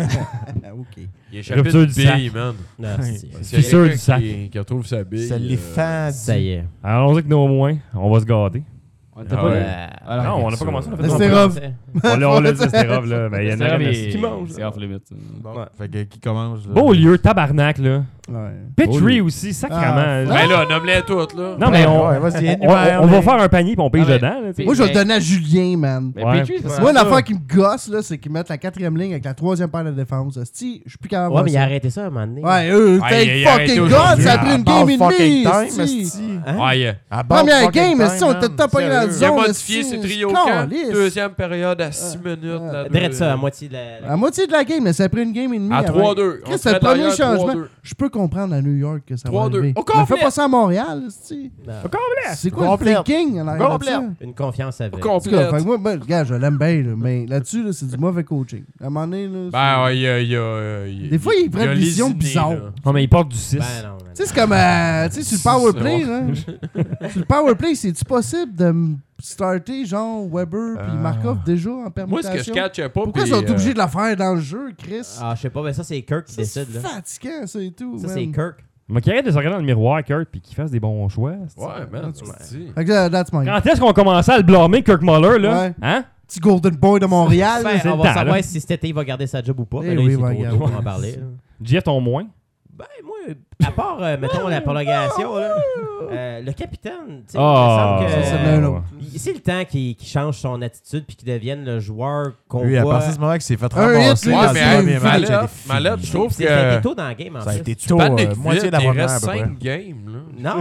Speaker 5: Ah, OK.
Speaker 3: Il a échappé
Speaker 1: Rupture
Speaker 3: une
Speaker 1: du sac.
Speaker 3: bille, man.
Speaker 6: Non, c'est-
Speaker 3: S'il y a
Speaker 1: Fissure
Speaker 3: quelqu'un
Speaker 1: du sac.
Speaker 3: qui retrouve sa bille.
Speaker 2: Ça les fait.
Speaker 6: Ça y est.
Speaker 1: Allons-y avec nos moins. On va se gâter.
Speaker 4: On t'a
Speaker 3: Ah
Speaker 4: pas
Speaker 3: ouais.
Speaker 4: Ah,
Speaker 1: Non, on n'a
Speaker 3: ça.
Speaker 1: pas commencé. On a fait
Speaker 5: Nesterov.
Speaker 1: On l'a dit, Nesterov, là. Ben, il y en a
Speaker 4: qui
Speaker 1: un.
Speaker 4: C'est off limit.
Speaker 2: Bon, fait que qui commence là?
Speaker 1: Beau lieu, tabarnak, là.
Speaker 5: Ouais.
Speaker 1: Petrie aussi, sacrément.
Speaker 5: Ah,
Speaker 3: Ben là, nomme-les toutes, là.
Speaker 1: Non, mais on,
Speaker 2: Ouais, vas-y,
Speaker 1: on va faire un panier puis on pige
Speaker 4: Ah, mais-
Speaker 1: dedans. là, tu sais.
Speaker 5: Moi, je vais le donner à Julien, man.
Speaker 4: Mais
Speaker 1: Ouais.
Speaker 4: Petrie, c'est
Speaker 5: Moi,
Speaker 4: ça.
Speaker 5: l'affaire qui me gosse, là, c'est qu'ils mettent la 4e ligne avec la 3e paire de défense. Asti, je suis plus capable de
Speaker 6: Ouais,
Speaker 5: voir
Speaker 6: mais il a
Speaker 5: ça.
Speaker 6: arrêté ça à un moment donné.
Speaker 5: Ouais,
Speaker 3: il a
Speaker 5: take
Speaker 3: arrêté
Speaker 5: fucking
Speaker 3: aujourd'hui.
Speaker 5: God, ça a pris une game et demie. asti.
Speaker 6: Hein?
Speaker 3: Ah, yeah.
Speaker 5: Première game, esti, on était top
Speaker 3: Sérieux.
Speaker 5: dans la
Speaker 3: Il a
Speaker 5: zone.
Speaker 3: modifié
Speaker 5: esti,
Speaker 3: ses trios
Speaker 5: c'est
Speaker 3: quand?
Speaker 5: caliste.
Speaker 3: Deuxième période à 6 minutes. là,
Speaker 6: Drette ça, à moitié de la.
Speaker 5: À moitié de la game, mais ça a pris une game et demie.
Speaker 3: À
Speaker 5: avant.
Speaker 3: 3-2.
Speaker 5: Chris, c'est le premier changement. Je peux comprendre à New York que ça va
Speaker 3: 3-2.
Speaker 5: arriver.
Speaker 3: Au
Speaker 5: Mais
Speaker 3: complet.
Speaker 5: fais pas ça à Montréal, esti.
Speaker 6: Non.
Speaker 5: C'est quoi le
Speaker 2: Complète.
Speaker 5: thinking en arrière de ça?
Speaker 6: Une confiance avec.
Speaker 5: En tout cas,
Speaker 3: Complète.
Speaker 5: fait que moi, ben, gars, je l'aime bien, là, mais là-dessus, là, c'est du mauvais coaching. À un moment donné, là,
Speaker 3: Ben, ouais,
Speaker 5: Des fois, ils prennent des décisions bizarres.
Speaker 1: Non, mais il porte du 6.
Speaker 6: Ben non.
Speaker 5: Tu sais, c'est comme, tu sais, sur le powerplay, là. Sur le powerplay, c'est-tu possible de me starter, genre, Weber puis Markov déjà en
Speaker 3: Moi,
Speaker 5: permutation?
Speaker 3: ce que je catchais pas.
Speaker 5: Pourquoi
Speaker 3: puis,
Speaker 5: ils sont obligés de la faire dans le jeu, Chris?
Speaker 6: Ah, je sais pas, mais ça, c'est Kirk qui
Speaker 5: Ça, c'est
Speaker 6: décide, là.
Speaker 5: fatigant, ça et tout.
Speaker 6: Ça,
Speaker 5: man.
Speaker 6: c'est Kirk.
Speaker 1: Mais qu'il arrête de se regarder dans le miroir, Kurt, puis qu'il fasse des bons choix. c'est
Speaker 3: Ouais,
Speaker 1: ça.
Speaker 3: man, tu me dis.
Speaker 5: Fait que that's my
Speaker 1: Quand est-ce qu'on commençait à le blâmer, Kirk Muller, là?
Speaker 5: Ouais.
Speaker 1: Hein?
Speaker 5: petit Golden Boy de Montréal.
Speaker 6: Ben,
Speaker 1: c'est
Speaker 6: on
Speaker 1: le
Speaker 6: va
Speaker 1: temps,
Speaker 6: savoir
Speaker 1: là.
Speaker 6: si cet été il va garder sa job ou pas.
Speaker 5: Eh
Speaker 6: Mais là,
Speaker 5: oui,
Speaker 6: c'est
Speaker 5: il va
Speaker 6: trop
Speaker 5: garder.
Speaker 6: tôt pour en parler. là.
Speaker 1: Jeff, ton moins?
Speaker 6: Ben, moi, à part, mettons, la prolongation, là, le capitaine, tu sais,
Speaker 1: Ah,
Speaker 6: il me semble que
Speaker 5: ça, c'est un autre.
Speaker 6: c'est le temps qu'il change son attitude puis qu'il devienne le joueur qu'on
Speaker 2: Lui, à
Speaker 6: voit.
Speaker 2: partir de ce moment qu'il s'est fait
Speaker 5: Un
Speaker 2: ramasser
Speaker 5: hit,
Speaker 2: dans
Speaker 5: là,
Speaker 2: le
Speaker 5: c'est
Speaker 2: premier
Speaker 5: fini.
Speaker 2: match, elle est finie.
Speaker 3: Malade, je trouve
Speaker 6: Ça a été
Speaker 3: que.
Speaker 6: tôt dans le game, en
Speaker 2: Ça a
Speaker 6: plus.
Speaker 2: été
Speaker 3: Tu
Speaker 2: tôt,
Speaker 3: paniques
Speaker 2: moitié
Speaker 3: vite,
Speaker 2: de la
Speaker 3: il
Speaker 2: première,
Speaker 3: reste
Speaker 2: à peu
Speaker 3: 5 games, là.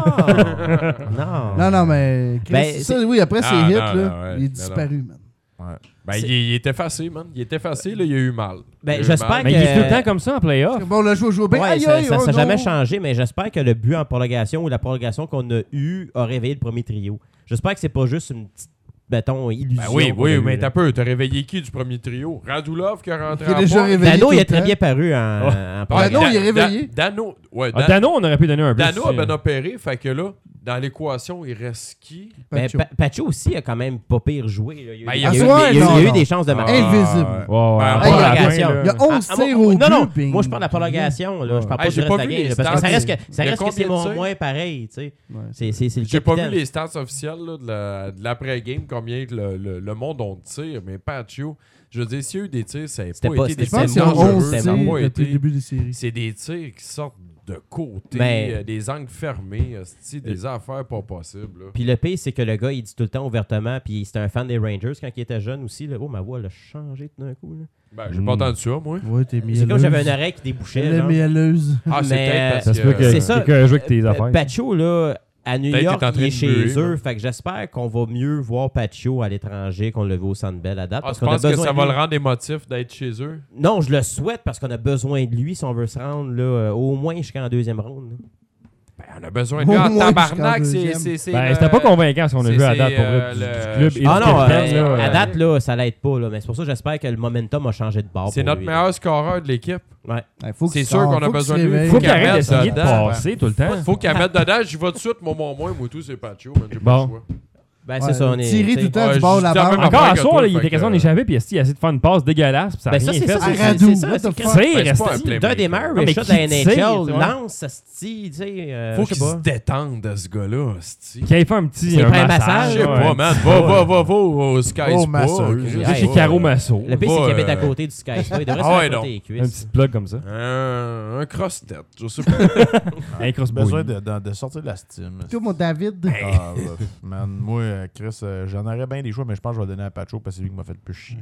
Speaker 6: Non! non!
Speaker 5: Non, non, mais. Chris,
Speaker 6: Ben,
Speaker 5: ça, oui, après ses
Speaker 3: Ah,
Speaker 5: hits,
Speaker 3: non,
Speaker 5: là,
Speaker 3: non, ouais.
Speaker 5: il est
Speaker 3: Non,
Speaker 5: disparu, man.
Speaker 3: Ben,
Speaker 6: C'est-
Speaker 3: il est effacé, man. Il est effacé, là, il a eu mal.
Speaker 6: Ben,
Speaker 3: Il a eu
Speaker 6: j'espère
Speaker 3: mal.
Speaker 1: Mais il est tout le temps comme ça en playoff.
Speaker 5: Bon, on l'a joué bien.
Speaker 6: Ouais,
Speaker 5: Aïe,
Speaker 6: ça
Speaker 5: aïe,
Speaker 6: n'a
Speaker 5: oh,
Speaker 6: jamais
Speaker 5: non.
Speaker 6: changé, mais j'espère que le but en prolongation ou la prolongation qu'on a eue a réveillé le premier trio. J'espère que c'est pas juste une petite, mettons, illusion.
Speaker 3: Ben oui,
Speaker 6: qu'on a
Speaker 3: oui,
Speaker 6: eue,
Speaker 3: mais
Speaker 6: là.
Speaker 3: t'as peu. T'as réveillé qui du premier trio? Radulov qui est rentré
Speaker 5: Il est
Speaker 3: en
Speaker 5: déjà
Speaker 3: pointe.
Speaker 5: réveillé.
Speaker 6: Dano,
Speaker 5: tout
Speaker 6: il
Speaker 5: le
Speaker 6: a très
Speaker 5: temps.
Speaker 6: bien paru en
Speaker 5: Dano, il est réveillé.
Speaker 3: Dano, ouais,
Speaker 1: Ah, Dano, on aurait pu donner un peu.
Speaker 3: Dano a bien opéré, fait que là, dans l'équation, il reste qui?
Speaker 6: Ben,
Speaker 5: Pacho.
Speaker 6: Pacho aussi a quand même pas pire joué. là. Il y a
Speaker 3: Ben,
Speaker 6: eu-
Speaker 3: il
Speaker 6: il y
Speaker 3: a
Speaker 6: a eu-
Speaker 3: joué,
Speaker 6: il y a eu-
Speaker 5: non,
Speaker 6: il y a eu
Speaker 5: non.
Speaker 6: des chances de marquer.
Speaker 5: Invisible.
Speaker 1: Ouais, ouais.
Speaker 3: Ben,
Speaker 1: à
Speaker 5: Hey,
Speaker 1: part la
Speaker 6: prolongation.
Speaker 1: fin, là.
Speaker 5: Il y a 11 tirs au
Speaker 6: Non, non,
Speaker 5: but, puis-
Speaker 6: moi je parle de la prolongation. Là. Je parle pas
Speaker 3: Hey,
Speaker 6: du
Speaker 3: j'ai
Speaker 6: reste
Speaker 3: pas
Speaker 6: de la
Speaker 3: vu
Speaker 6: game.
Speaker 3: les
Speaker 6: là, Parce que ça
Speaker 3: stats.
Speaker 6: reste que,
Speaker 3: Il y a
Speaker 6: c'est
Speaker 3: combien de tirs?
Speaker 6: moins pareil. Tu sais.
Speaker 5: Ouais.
Speaker 6: C'est le
Speaker 3: J'ai pas vu
Speaker 6: capitaine.
Speaker 3: les stats officielles là, de l'après-game, combien que le monde on tire, mais Pacho, je veux dire, s'il y a eu des tirs, ça n'a
Speaker 6: C'était
Speaker 3: pas
Speaker 6: pas-
Speaker 3: été des
Speaker 5: Je pense
Speaker 6: c'était
Speaker 5: qu'il y a
Speaker 6: dangereux,
Speaker 5: 11
Speaker 6: c'est
Speaker 5: tirs
Speaker 6: vraiment
Speaker 5: depuis le début des séries.
Speaker 3: C'est des tirs qui sortent de côté,
Speaker 6: Mais-
Speaker 3: des angles fermés, des affaires pas possibles. Là.
Speaker 6: Puis le pire, c'est que le gars, il dit tout le temps ouvertement, puis c'était un fan des Rangers quand il était jeune aussi. Là. Oh, ma voix, elle a changé tout d'un coup. Là.
Speaker 3: Ben, j'ai pas entendu ça, moi.
Speaker 5: Ouais, t'es mielleuse.
Speaker 6: C'est comme j'avais une oreille qui débouchait.
Speaker 5: Elle est
Speaker 6: genre.
Speaker 5: mielleuse.
Speaker 3: Ah, c'est
Speaker 6: Mais,
Speaker 3: peut-être parce
Speaker 1: Ça se peut que
Speaker 6: C'est ça.
Speaker 1: quelqu'un joue avec tes affaires.
Speaker 6: Pacho, là, à New
Speaker 3: Peut-être
Speaker 6: York,
Speaker 3: qu'il est en train
Speaker 6: il est
Speaker 3: de
Speaker 6: chez
Speaker 3: muer,
Speaker 6: eux.
Speaker 3: là.
Speaker 6: Fait que j'espère qu'on va mieux voir Pacho à l'étranger qu'on l'a vu au Centre Bell à date.
Speaker 3: Ah,
Speaker 6: parce
Speaker 3: tu
Speaker 6: qu'on a
Speaker 3: penses que
Speaker 6: besoin
Speaker 3: ça
Speaker 6: de
Speaker 3: va
Speaker 6: lui.
Speaker 3: le rendre émotif d'être chez eux?
Speaker 6: Non, je le souhaite parce qu'on a besoin de lui si on veut se rendre là, au moins jusqu'en deuxième ronde. là.
Speaker 3: Ben, on a besoin de
Speaker 5: Au
Speaker 3: lui en
Speaker 5: moins
Speaker 3: tabarnak.
Speaker 5: jusqu'en
Speaker 3: C'est,
Speaker 5: deuxième.
Speaker 3: c'est,
Speaker 1: Ben, c'était pas convaincant ce qu'on a vu à date pour vrai, du
Speaker 3: le-
Speaker 1: club. Et
Speaker 6: Ah
Speaker 1: du
Speaker 6: non,
Speaker 1: capitaine, là,
Speaker 6: à date, là, ça l'aide pas. Là, mais c'est pour ça que j'espère que le momentum a changé de bord.
Speaker 3: C'est
Speaker 6: pour
Speaker 3: notre
Speaker 6: lui,
Speaker 3: meilleur scoreur de l'équipe.
Speaker 6: là. Ouais.
Speaker 5: Faut
Speaker 3: C'est
Speaker 5: qu'il
Speaker 3: sûr
Speaker 5: sorte,
Speaker 3: qu'on a
Speaker 5: faut qu'il
Speaker 3: besoin
Speaker 5: se
Speaker 3: de lui.
Speaker 5: réveille.
Speaker 1: Faut
Speaker 3: qu'il
Speaker 1: qu'il arrête
Speaker 3: arrête
Speaker 1: d'essayer de
Speaker 3: dedans.
Speaker 1: passer tout le temps.
Speaker 3: Faut qu'elle mette dedans. J'y vais tout de suite, mon moins, moi tout, c'est Pacho. Man, j'ai pas
Speaker 1: Bon.
Speaker 3: le choix.
Speaker 6: Ben, c'est ça, on est.
Speaker 5: Tiré tout le temps
Speaker 3: Ouais,
Speaker 5: du bord de la
Speaker 3: justement,
Speaker 5: barre.
Speaker 3: même
Speaker 1: Encore à
Speaker 3: affaire que
Speaker 1: soir,
Speaker 3: toi,
Speaker 1: là, il
Speaker 3: fait
Speaker 1: était question
Speaker 3: que-
Speaker 1: d'en échapper, puis il a essayé de faire une passe dégueulasse, puis ça a
Speaker 6: Ben,
Speaker 1: rien
Speaker 6: ça, c'est
Speaker 1: fait.
Speaker 6: ça.
Speaker 5: Radou,
Speaker 6: C'est ça.
Speaker 5: what
Speaker 6: C'est
Speaker 5: the
Speaker 6: que-
Speaker 5: fuck?
Speaker 1: C'est
Speaker 3: Ben, c'est
Speaker 1: resté.
Speaker 3: pas un
Speaker 6: C'est un des
Speaker 3: playmaker.
Speaker 6: meilleurs
Speaker 1: Non, mais
Speaker 6: shots de
Speaker 1: qui
Speaker 6: la
Speaker 1: tire,
Speaker 6: NHL.
Speaker 1: tu vois.
Speaker 6: Lance, asti, tu sais.
Speaker 3: Faut
Speaker 6: je
Speaker 3: qu'il
Speaker 6: sais
Speaker 3: se
Speaker 6: pas.
Speaker 3: détende de ce gars-là, asti.
Speaker 1: Qu'il aille faire un petit
Speaker 6: C'est pas un massage,
Speaker 3: Je sais
Speaker 1: ouais.
Speaker 3: pas, man. Va au Sky
Speaker 2: Oh,
Speaker 3: Spa.
Speaker 2: masseuse.
Speaker 3: Chris.
Speaker 6: Hey,
Speaker 1: Chez Caro Masso.
Speaker 6: Le pire, c'est qu'il
Speaker 3: Va,
Speaker 6: habite à côté du Sky Spa. Il devrait se
Speaker 3: Ah ouais,
Speaker 6: faire
Speaker 3: non.
Speaker 6: côté les
Speaker 1: Un
Speaker 6: cuisses.
Speaker 1: petit plug comme ça.
Speaker 3: Un cross-tête, je sais pas.
Speaker 1: Un cross
Speaker 2: Besoin de sortir de la Steam.
Speaker 5: Toi, mon David.
Speaker 2: Ah, man, moi, Chris, j'en aurais bien des choix, mais je pense que je vais donner à Pacho parce que c'est lui qui m'a fait le plus chier.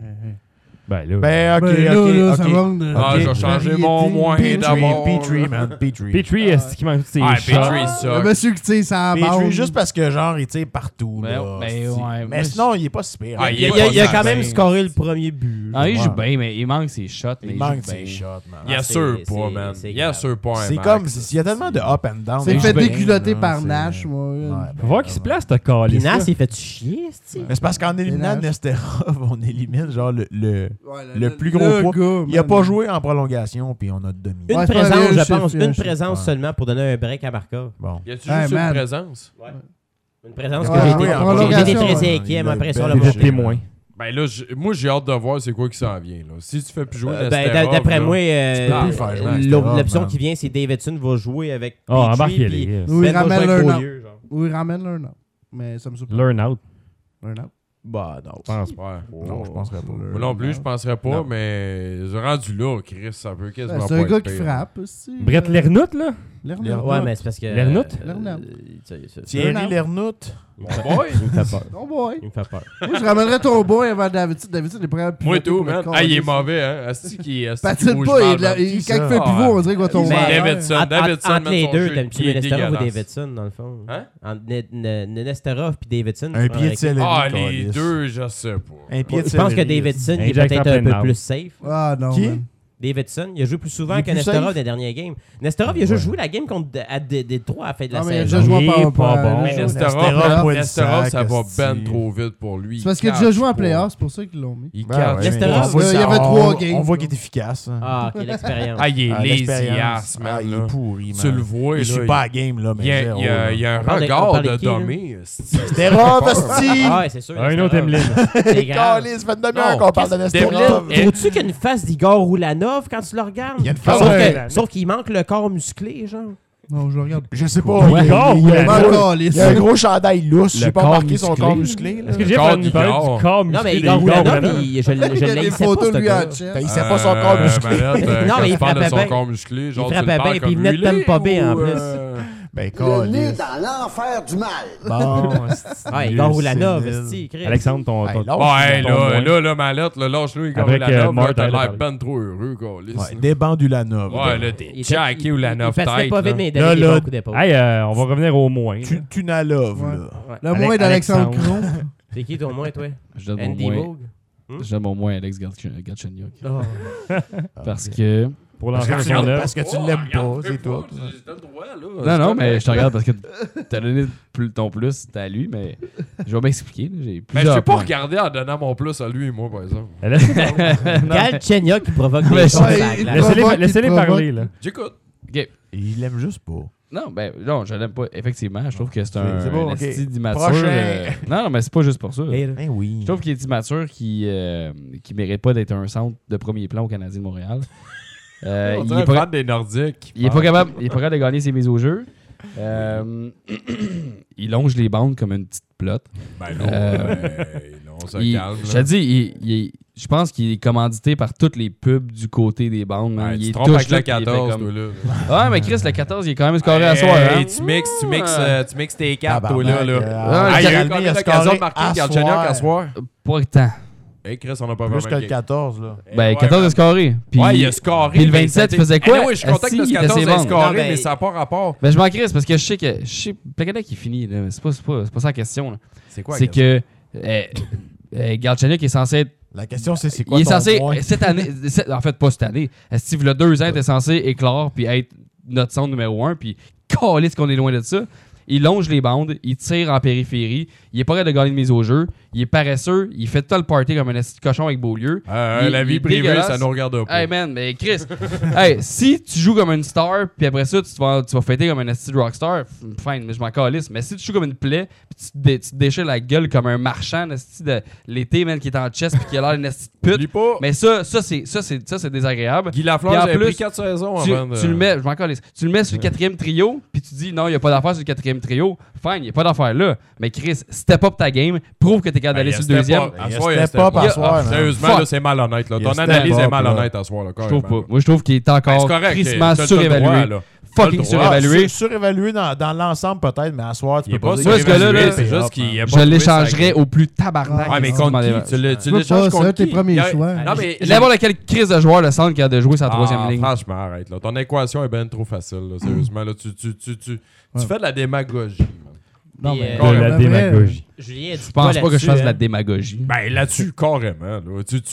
Speaker 1: Ben là.
Speaker 2: Ben, ok,
Speaker 5: Ben, là, ça
Speaker 2: ok.
Speaker 5: manque de.
Speaker 3: Ah, je vais changer mon moyen d'abord.
Speaker 2: Petrie, man, Petrie.
Speaker 1: Petrie, est-ce qu'il manque tous ses
Speaker 3: Ah,
Speaker 1: shots?
Speaker 3: Petrie,
Speaker 5: Le
Speaker 3: ça.
Speaker 5: monsieur qui tire sa
Speaker 2: Petrie,
Speaker 5: bande.
Speaker 2: juste parce que, genre, il tire partout,
Speaker 4: Ben,
Speaker 2: là.
Speaker 4: ben,
Speaker 2: c'est-
Speaker 4: ouais,
Speaker 2: Mais
Speaker 4: moi,
Speaker 2: sinon, il est pas si pire.
Speaker 3: Ah,
Speaker 6: Il a
Speaker 3: pas
Speaker 6: quand même
Speaker 2: bien.
Speaker 6: scoré le premier but.
Speaker 4: Ah, il joue
Speaker 2: Ouais.
Speaker 4: bien, mais il manque ses shots. mais
Speaker 2: Il manque
Speaker 4: joue
Speaker 2: ses
Speaker 4: bien.
Speaker 2: shots, man.
Speaker 3: Bien
Speaker 6: c'est-
Speaker 3: sûr
Speaker 6: c'est-
Speaker 3: pas, man.
Speaker 6: c'est
Speaker 3: Bien
Speaker 6: grave.
Speaker 3: sûr pas un
Speaker 2: C'est
Speaker 3: max.
Speaker 2: comme, il y a tellement de up and down.
Speaker 5: C'est
Speaker 2: dans
Speaker 5: fait
Speaker 2: le game,
Speaker 5: déculotter
Speaker 2: là,
Speaker 5: par
Speaker 2: c'est-
Speaker 5: Nash, moi.
Speaker 2: Ouais,
Speaker 1: Faut voir qu'il se place, ce
Speaker 6: Puis
Speaker 1: calice.
Speaker 6: Nas, il fait-tu chier, esti?
Speaker 2: Mais c'est parce qu'en éliminant
Speaker 5: Nash.
Speaker 2: Nesterov, on élimine genre le
Speaker 5: Ouais,
Speaker 2: plus gros poids.
Speaker 5: gars,
Speaker 2: Il a
Speaker 5: man.
Speaker 2: pas joué en prolongation, puis on a dominé.
Speaker 6: Une
Speaker 5: Ouais, c'est pas
Speaker 6: présence,
Speaker 5: vrai,
Speaker 6: je
Speaker 5: je
Speaker 6: pense.
Speaker 5: sais,
Speaker 6: Une
Speaker 5: je sais.
Speaker 6: présence
Speaker 2: Ouais.
Speaker 6: seulement pour donner un break à Markov.
Speaker 2: Bon.
Speaker 3: Y a-tu
Speaker 5: Hey,
Speaker 3: juste une
Speaker 5: man.
Speaker 3: présence?
Speaker 6: Une présence
Speaker 5: Ouais,
Speaker 6: que j'ai
Speaker 5: en
Speaker 6: été
Speaker 5: prolongation,
Speaker 6: très
Speaker 5: ouais.
Speaker 6: inquiet,
Speaker 2: Il
Speaker 6: mais
Speaker 2: a
Speaker 6: après ça,
Speaker 2: belle
Speaker 6: le
Speaker 1: Vous
Speaker 2: bon.
Speaker 1: êtes témoin.
Speaker 3: Ben là, moi, j'ai hâte de voir c'est quoi qui s'en vient. Là. Si tu fais plus jouer
Speaker 6: Ben,
Speaker 3: Nesterov,
Speaker 6: d'après
Speaker 3: là,
Speaker 6: moi,
Speaker 2: peux plus faire jouer Nesterov,
Speaker 6: l'option
Speaker 2: man.
Speaker 6: qui vient, c'est Davidson va jouer avec
Speaker 1: Oh,
Speaker 6: Petrie,
Speaker 1: embarquez-les.
Speaker 6: puis
Speaker 1: yes.
Speaker 5: Oui, il
Speaker 6: Ben va
Speaker 5: ramène
Speaker 6: jouer avec
Speaker 5: Learn
Speaker 6: Beaulieu, genre.
Speaker 5: Ou il ramène Learn Out. Mais ça me surprend.
Speaker 1: Learn out.
Speaker 5: Learn Out.
Speaker 6: Bah non.
Speaker 1: Je pense pas.
Speaker 3: Ouais.
Speaker 2: Non, je penserais pas.
Speaker 3: Moi non plus, je penserais pas,
Speaker 2: Non.
Speaker 3: mais rendu là, Chris, ça peut quasiment
Speaker 5: Ben,
Speaker 3: pas
Speaker 5: c'est un
Speaker 3: être
Speaker 5: gars qui
Speaker 3: pire.
Speaker 5: frappe aussi.
Speaker 1: Brett Lernout, là?
Speaker 5: Lernout.
Speaker 6: Ouais, mais c'est parce que.
Speaker 1: Lernout?
Speaker 5: Lernout.
Speaker 2: Thierry
Speaker 5: Learn out.
Speaker 2: Lernout.
Speaker 3: Mon boy.
Speaker 6: Il me fait peur.
Speaker 5: Oh boy.
Speaker 6: Il me fait peur.
Speaker 5: Moi, je ramènerais ton boy avant Davidson. Davidson, il est prêt à
Speaker 3: Moi et
Speaker 5: pivoter
Speaker 3: tout,
Speaker 5: pour
Speaker 3: man.
Speaker 5: être
Speaker 3: Ah, il est
Speaker 5: calé.
Speaker 3: mauvais, hein. Asti qui
Speaker 5: Patine
Speaker 3: bouge
Speaker 5: pas,
Speaker 3: mal,
Speaker 5: quand
Speaker 3: man.
Speaker 5: il fait
Speaker 3: Ah,
Speaker 5: pivot, on dirait qu'il va tomber.
Speaker 3: Mais
Speaker 5: à terre.
Speaker 3: Davidson, Davidson,
Speaker 6: Entre
Speaker 3: man,
Speaker 6: les
Speaker 3: son
Speaker 6: deux,
Speaker 3: jeu,
Speaker 6: t'aimes-tu
Speaker 3: il est
Speaker 6: Nesterov ou
Speaker 3: dégueulasse.
Speaker 6: Davidson, dans le fond?
Speaker 3: Hein?
Speaker 6: Entre Nesterov puis Davidson.
Speaker 2: Un pied de céleri.
Speaker 3: Ah, les
Speaker 2: câlisse.
Speaker 3: deux, je sais pas.
Speaker 2: Un pied de
Speaker 6: Je pense que
Speaker 2: céleri.
Speaker 6: Davidson,
Speaker 1: Un
Speaker 6: il est
Speaker 1: Jack
Speaker 6: peut-être un peu
Speaker 1: Rappenau.
Speaker 6: plus safe.
Speaker 5: Ah non.
Speaker 2: Qui?
Speaker 5: man.
Speaker 6: Davidson, il a joué plus souvent
Speaker 2: Il est
Speaker 6: que
Speaker 2: plus
Speaker 6: Nesterov
Speaker 2: safe?
Speaker 6: des derniers games. Nesterov, il a juste joué la game contre Détroit à la fin de la
Speaker 5: Ah, mais il a
Speaker 6: saison.
Speaker 5: déjà joué en
Speaker 1: Il est
Speaker 5: power
Speaker 1: pas
Speaker 5: play.
Speaker 1: bon.
Speaker 3: Mais
Speaker 2: Nesterov,
Speaker 3: Nesterov, ça va
Speaker 2: asti.
Speaker 3: ben trop vite pour lui.
Speaker 5: C'est parce qu'il a déjà joué en playoff, c'est pour ça qu'ils l'ont mis.
Speaker 3: Il
Speaker 2: Ben
Speaker 3: catch.
Speaker 2: ouais,
Speaker 6: Nesterov,
Speaker 2: on voit
Speaker 5: il y
Speaker 2: ça,
Speaker 5: avait 3
Speaker 2: on-
Speaker 5: games.
Speaker 2: On voit qu'il est efficace. hein.
Speaker 6: Ah, ok, l'expérience.
Speaker 3: Ah, il est lazy
Speaker 2: l'expérience.
Speaker 3: ass,
Speaker 2: Ah,
Speaker 3: man.
Speaker 2: il
Speaker 3: là.
Speaker 2: est pourri,
Speaker 3: Tu
Speaker 2: man.
Speaker 3: le vois,
Speaker 2: Il
Speaker 3: là.
Speaker 2: suit pas à la game, là, mais
Speaker 3: Il y a,
Speaker 2: zéro,
Speaker 3: il y a- il y a un
Speaker 6: On parle de- on
Speaker 3: regard
Speaker 6: parle de
Speaker 3: de
Speaker 6: qui, là?
Speaker 3: domé.
Speaker 2: Nesterov, asti!
Speaker 6: Ah, ouais, c'est sûr.
Speaker 1: Un autre
Speaker 6: Nesterov.
Speaker 1: Emeline.
Speaker 6: C'est grave.
Speaker 2: Calisse, fait une demi-heure
Speaker 3: Non,
Speaker 2: qu'on parle de Nesterov.
Speaker 3: Devlin-
Speaker 6: Trouves-tu qu'il y a une face d'Igor Roulanov quand tu le regardes?
Speaker 2: Il y a une face
Speaker 6: Sauf,
Speaker 1: de-
Speaker 6: sauf qu'il manque le corps musclé, genre.
Speaker 5: Non, je regarde.
Speaker 2: Je sais pas.
Speaker 1: Ouais, corps,
Speaker 2: il y a
Speaker 1: ouais.
Speaker 2: un
Speaker 5: Encore
Speaker 2: gros-
Speaker 5: lisse.
Speaker 2: il y a un gros chandail lousse. J'ai
Speaker 1: Le
Speaker 2: pas
Speaker 1: corps
Speaker 2: marqué son
Speaker 1: musclé.
Speaker 2: corps musclé. là.
Speaker 1: Est-ce que j'ai
Speaker 3: Corps
Speaker 1: pas nous parler
Speaker 3: d'Igor.
Speaker 1: du corps
Speaker 6: Non,
Speaker 1: musclé
Speaker 6: mais
Speaker 1: des
Speaker 6: Igor Roulanov,
Speaker 1: Roulanov?
Speaker 6: je
Speaker 5: Il y a
Speaker 6: l'haïssais
Speaker 5: des
Speaker 6: pas, ce
Speaker 5: photos de lui
Speaker 6: gars.
Speaker 5: en chest.
Speaker 2: Il sait pas son corps musclé.
Speaker 6: Non, mais il
Speaker 3: il parle de
Speaker 6: frappait
Speaker 3: son
Speaker 6: bien.
Speaker 3: corps musclé. Genre,
Speaker 6: Il
Speaker 3: tu le
Speaker 6: frappait
Speaker 3: parles
Speaker 6: bien,
Speaker 3: comme
Speaker 6: puis il venait de
Speaker 3: lui,
Speaker 6: Tampa Bay, en
Speaker 3: ou,
Speaker 6: plus.
Speaker 2: Ben,
Speaker 7: Le nez
Speaker 2: calisse.
Speaker 7: dans l'enfer du mal.
Speaker 2: Bon,
Speaker 6: Ah, Igor Roulanov, esti, Chris.
Speaker 1: Alexandre, ton.
Speaker 2: Hey,
Speaker 1: ton-
Speaker 2: lâche
Speaker 3: Ouais,
Speaker 1: ton
Speaker 3: là,
Speaker 1: moins.
Speaker 3: là, là, mallette, là, lâche-le, Igor
Speaker 1: Avec,
Speaker 3: Ulanov,
Speaker 1: Mort,
Speaker 3: là, t'as
Speaker 1: elle a
Speaker 3: l'air
Speaker 1: parlé.
Speaker 3: ben trop heureux, câlisse.
Speaker 2: Ouais, débandu la Nov.
Speaker 3: Ouais, là, t'es
Speaker 6: Il était-
Speaker 3: jacké ou la
Speaker 6: Il
Speaker 3: neuf
Speaker 6: patinerait
Speaker 3: tête.
Speaker 6: pas vite,
Speaker 3: là.
Speaker 6: mais il
Speaker 1: Là,
Speaker 6: donnait des
Speaker 1: là,
Speaker 6: bons coups d'épaule.
Speaker 1: Hey, on va revenir au moins. là.
Speaker 2: Tunalov,
Speaker 5: Ouais.
Speaker 2: là.
Speaker 5: Le moins d'Alexandre Cron.
Speaker 6: C'est qui ton moins, toi?
Speaker 4: Je donne mon
Speaker 6: Andy
Speaker 4: moins.
Speaker 6: Moog?
Speaker 4: Je donne mon moins à Alex Galchenyuk.
Speaker 6: Oh.
Speaker 4: Parce que.
Speaker 1: Pour
Speaker 2: Parce
Speaker 1: lancer
Speaker 2: que
Speaker 1: un
Speaker 2: tu-
Speaker 1: neuf.
Speaker 2: parce que tu l'aimes pas, c'est tout.
Speaker 3: J'ai le droit, là.
Speaker 4: Non, non, mais je te regarde parce que t'as donné ton plus, c'était à lui, mais je vais m'expliquer. là, J'ai
Speaker 3: Mais je
Speaker 4: plusieurs
Speaker 3: vais pas
Speaker 4: points.
Speaker 3: regarder en donnant mon plus à lui et moi, par exemple.
Speaker 6: Galchenyuk qui provoque
Speaker 4: Mais
Speaker 6: des choses
Speaker 4: ouais,
Speaker 6: sur la
Speaker 5: il-
Speaker 6: glace.
Speaker 5: Provoque, il
Speaker 1: Laissez-les
Speaker 5: provoque.
Speaker 1: parler, là.
Speaker 3: J'écoute.
Speaker 4: Ok.
Speaker 2: Il l'aime juste pas.
Speaker 4: Non, ben, non, je l'aime pas. Effectivement, je trouve que c'est un,
Speaker 2: C'est bon,
Speaker 4: un
Speaker 2: ok.
Speaker 4: esti d'immature.
Speaker 2: Prochain.
Speaker 4: Non, non, mais c'est pas juste pour ça.
Speaker 6: Hey, là.
Speaker 2: Ben oui.
Speaker 4: Je trouve qu'il est immature, qui mérite pas d'être un centre de premier plan au Canadien de Montréal.
Speaker 3: On
Speaker 4: il,
Speaker 3: dirait
Speaker 4: est pas,
Speaker 3: prendre des Nordiques.
Speaker 4: il est pas capable de gagner ses mises au jeu. Il longe les bandes comme une petite plotte.
Speaker 3: Ben non, on se calme.
Speaker 4: Je te dis, je pense qu'il est commandité par toutes les pubs du côté des bandes. man.
Speaker 3: Ouais,
Speaker 4: il
Speaker 3: tu
Speaker 4: est
Speaker 3: te trompes avec
Speaker 4: touche là,
Speaker 3: le
Speaker 4: puis il est fait
Speaker 3: 14,
Speaker 4: comme-
Speaker 3: toi, là.
Speaker 4: Ouais, mais Chris, le 14, il est quand même scoré à soir. Hein?
Speaker 3: Tu mixes tes cartes, toi, là.
Speaker 2: Tabarnak,
Speaker 3: Il y a eu
Speaker 2: Calmé,
Speaker 3: combien
Speaker 2: a
Speaker 3: d'occasions
Speaker 2: scoré
Speaker 3: de marquer
Speaker 2: à
Speaker 3: Galchenyuk
Speaker 2: soir.
Speaker 3: à soir?
Speaker 4: Pas tant.
Speaker 3: Hey, Chris, on n'a pas
Speaker 2: Plus
Speaker 3: vraiment
Speaker 2: que le
Speaker 3: game.
Speaker 2: 14, là.
Speaker 4: Ben, 14 est scoré. Puis,
Speaker 3: Ouais, il a scoré.
Speaker 4: puis le
Speaker 3: mais
Speaker 4: 27,
Speaker 3: ça a
Speaker 4: il faisait
Speaker 3: été-
Speaker 4: quoi?
Speaker 3: Anyway, je suis content
Speaker 4: Asti,
Speaker 3: que le
Speaker 4: il était
Speaker 3: 14
Speaker 4: ses
Speaker 3: ait
Speaker 4: bandes.
Speaker 3: scoré,
Speaker 6: Non, mais-
Speaker 3: mais ça n'a pas rapport.
Speaker 4: Ben, je m'en crisse parce que je sais que. Plekanec il finit. Là. C'est pas ça la question. Là.
Speaker 3: C'est quoi,
Speaker 4: C'est que. Galchenyuk est censé être.
Speaker 2: La question, c'est quoi
Speaker 4: Il est
Speaker 2: ton
Speaker 4: censé.
Speaker 2: point?
Speaker 4: Cette année. En fait, pas cette année. Steve, le 2 ans, était censé éclore puis être notre centre numéro 1. Puis, calisse qu'on est loin de ça. il longe les bandes, il tire en périphérie, il est pas prêt de gagner de mise au jeu, il est paresseux, il fait tout le party comme un esti de cochon avec Beaulieu.
Speaker 3: La vie privée,
Speaker 4: dégueulasse.
Speaker 3: ça nous regarde pas.
Speaker 4: Hey man, mais Chris, hey, si tu joues comme une star, puis après ça, tu vas fêter comme un esti de rockstar, fine, mais je m'en calisse. Mais si tu joues comme une plaie, puis tu te déchires la gueule comme un marchand, esti de l'été, man, qui est en chest, puis qui a l'air d'une esti de pute.
Speaker 3: Oublie pas.
Speaker 4: Mais ça c'est désagréable.
Speaker 3: Guy Lafleur,
Speaker 4: Puis en
Speaker 3: j'avais
Speaker 4: plus,
Speaker 3: pris 4 saisons
Speaker 4: Tu,
Speaker 3: avant de...
Speaker 4: tu le mets, je m'en calisse. Tu le mets sur le 4e trio, puis tu dis non, il n'y a pas d'affaire sur le 4e trio. Fine, il n'y a pas d'affaire là. Mais Chris, step up ta game, prouve que t'es capable d'aller sur le deuxième.
Speaker 3: Sérieusement, là, c'est malhonnête. Là. Ton analyse est malhonnête à soir.
Speaker 4: Je trouve pas. Moi, je trouve qu'il est encore crissement
Speaker 3: t'as le
Speaker 4: surévalué.
Speaker 3: droit,
Speaker 4: Fucking surévalué.
Speaker 2: Surévalué dans l'ensemble, peut-être, mais à soir, tu
Speaker 3: Il est
Speaker 2: peux pas
Speaker 3: pas
Speaker 2: dire
Speaker 4: Moi, ce gars-là,
Speaker 3: surévalué,
Speaker 4: là,
Speaker 3: c'est juste qu'il a pas
Speaker 4: Je
Speaker 3: trouvé
Speaker 4: l'échangerais
Speaker 3: sa-
Speaker 4: au plus tabarnak.
Speaker 3: Ouais, mais
Speaker 4: si tu
Speaker 3: contre
Speaker 4: m'en
Speaker 3: qui?
Speaker 4: déranges.
Speaker 3: Tu
Speaker 5: peux
Speaker 3: l'échanges
Speaker 5: pas,
Speaker 3: contre
Speaker 5: c'est tes
Speaker 3: qui?
Speaker 5: premiers
Speaker 3: Il y a-
Speaker 5: choix.
Speaker 3: Non, mais...
Speaker 4: N'importe quelle crise de joueur de centre qui a de jouer sa 3e ligne.
Speaker 3: Franchement, arrête. Là. Ton équation est bien trop facile. Là. Sérieusement, là, tu fais de la démagogie. Man.
Speaker 5: Non,
Speaker 6: Puis,
Speaker 5: mais
Speaker 1: De la
Speaker 5: vrai,
Speaker 1: démagogie.
Speaker 6: Julien a dit
Speaker 4: Je pense pas que je fasse de la
Speaker 6: la
Speaker 4: démagogie.
Speaker 3: Ben là-dessus, carrément. Là.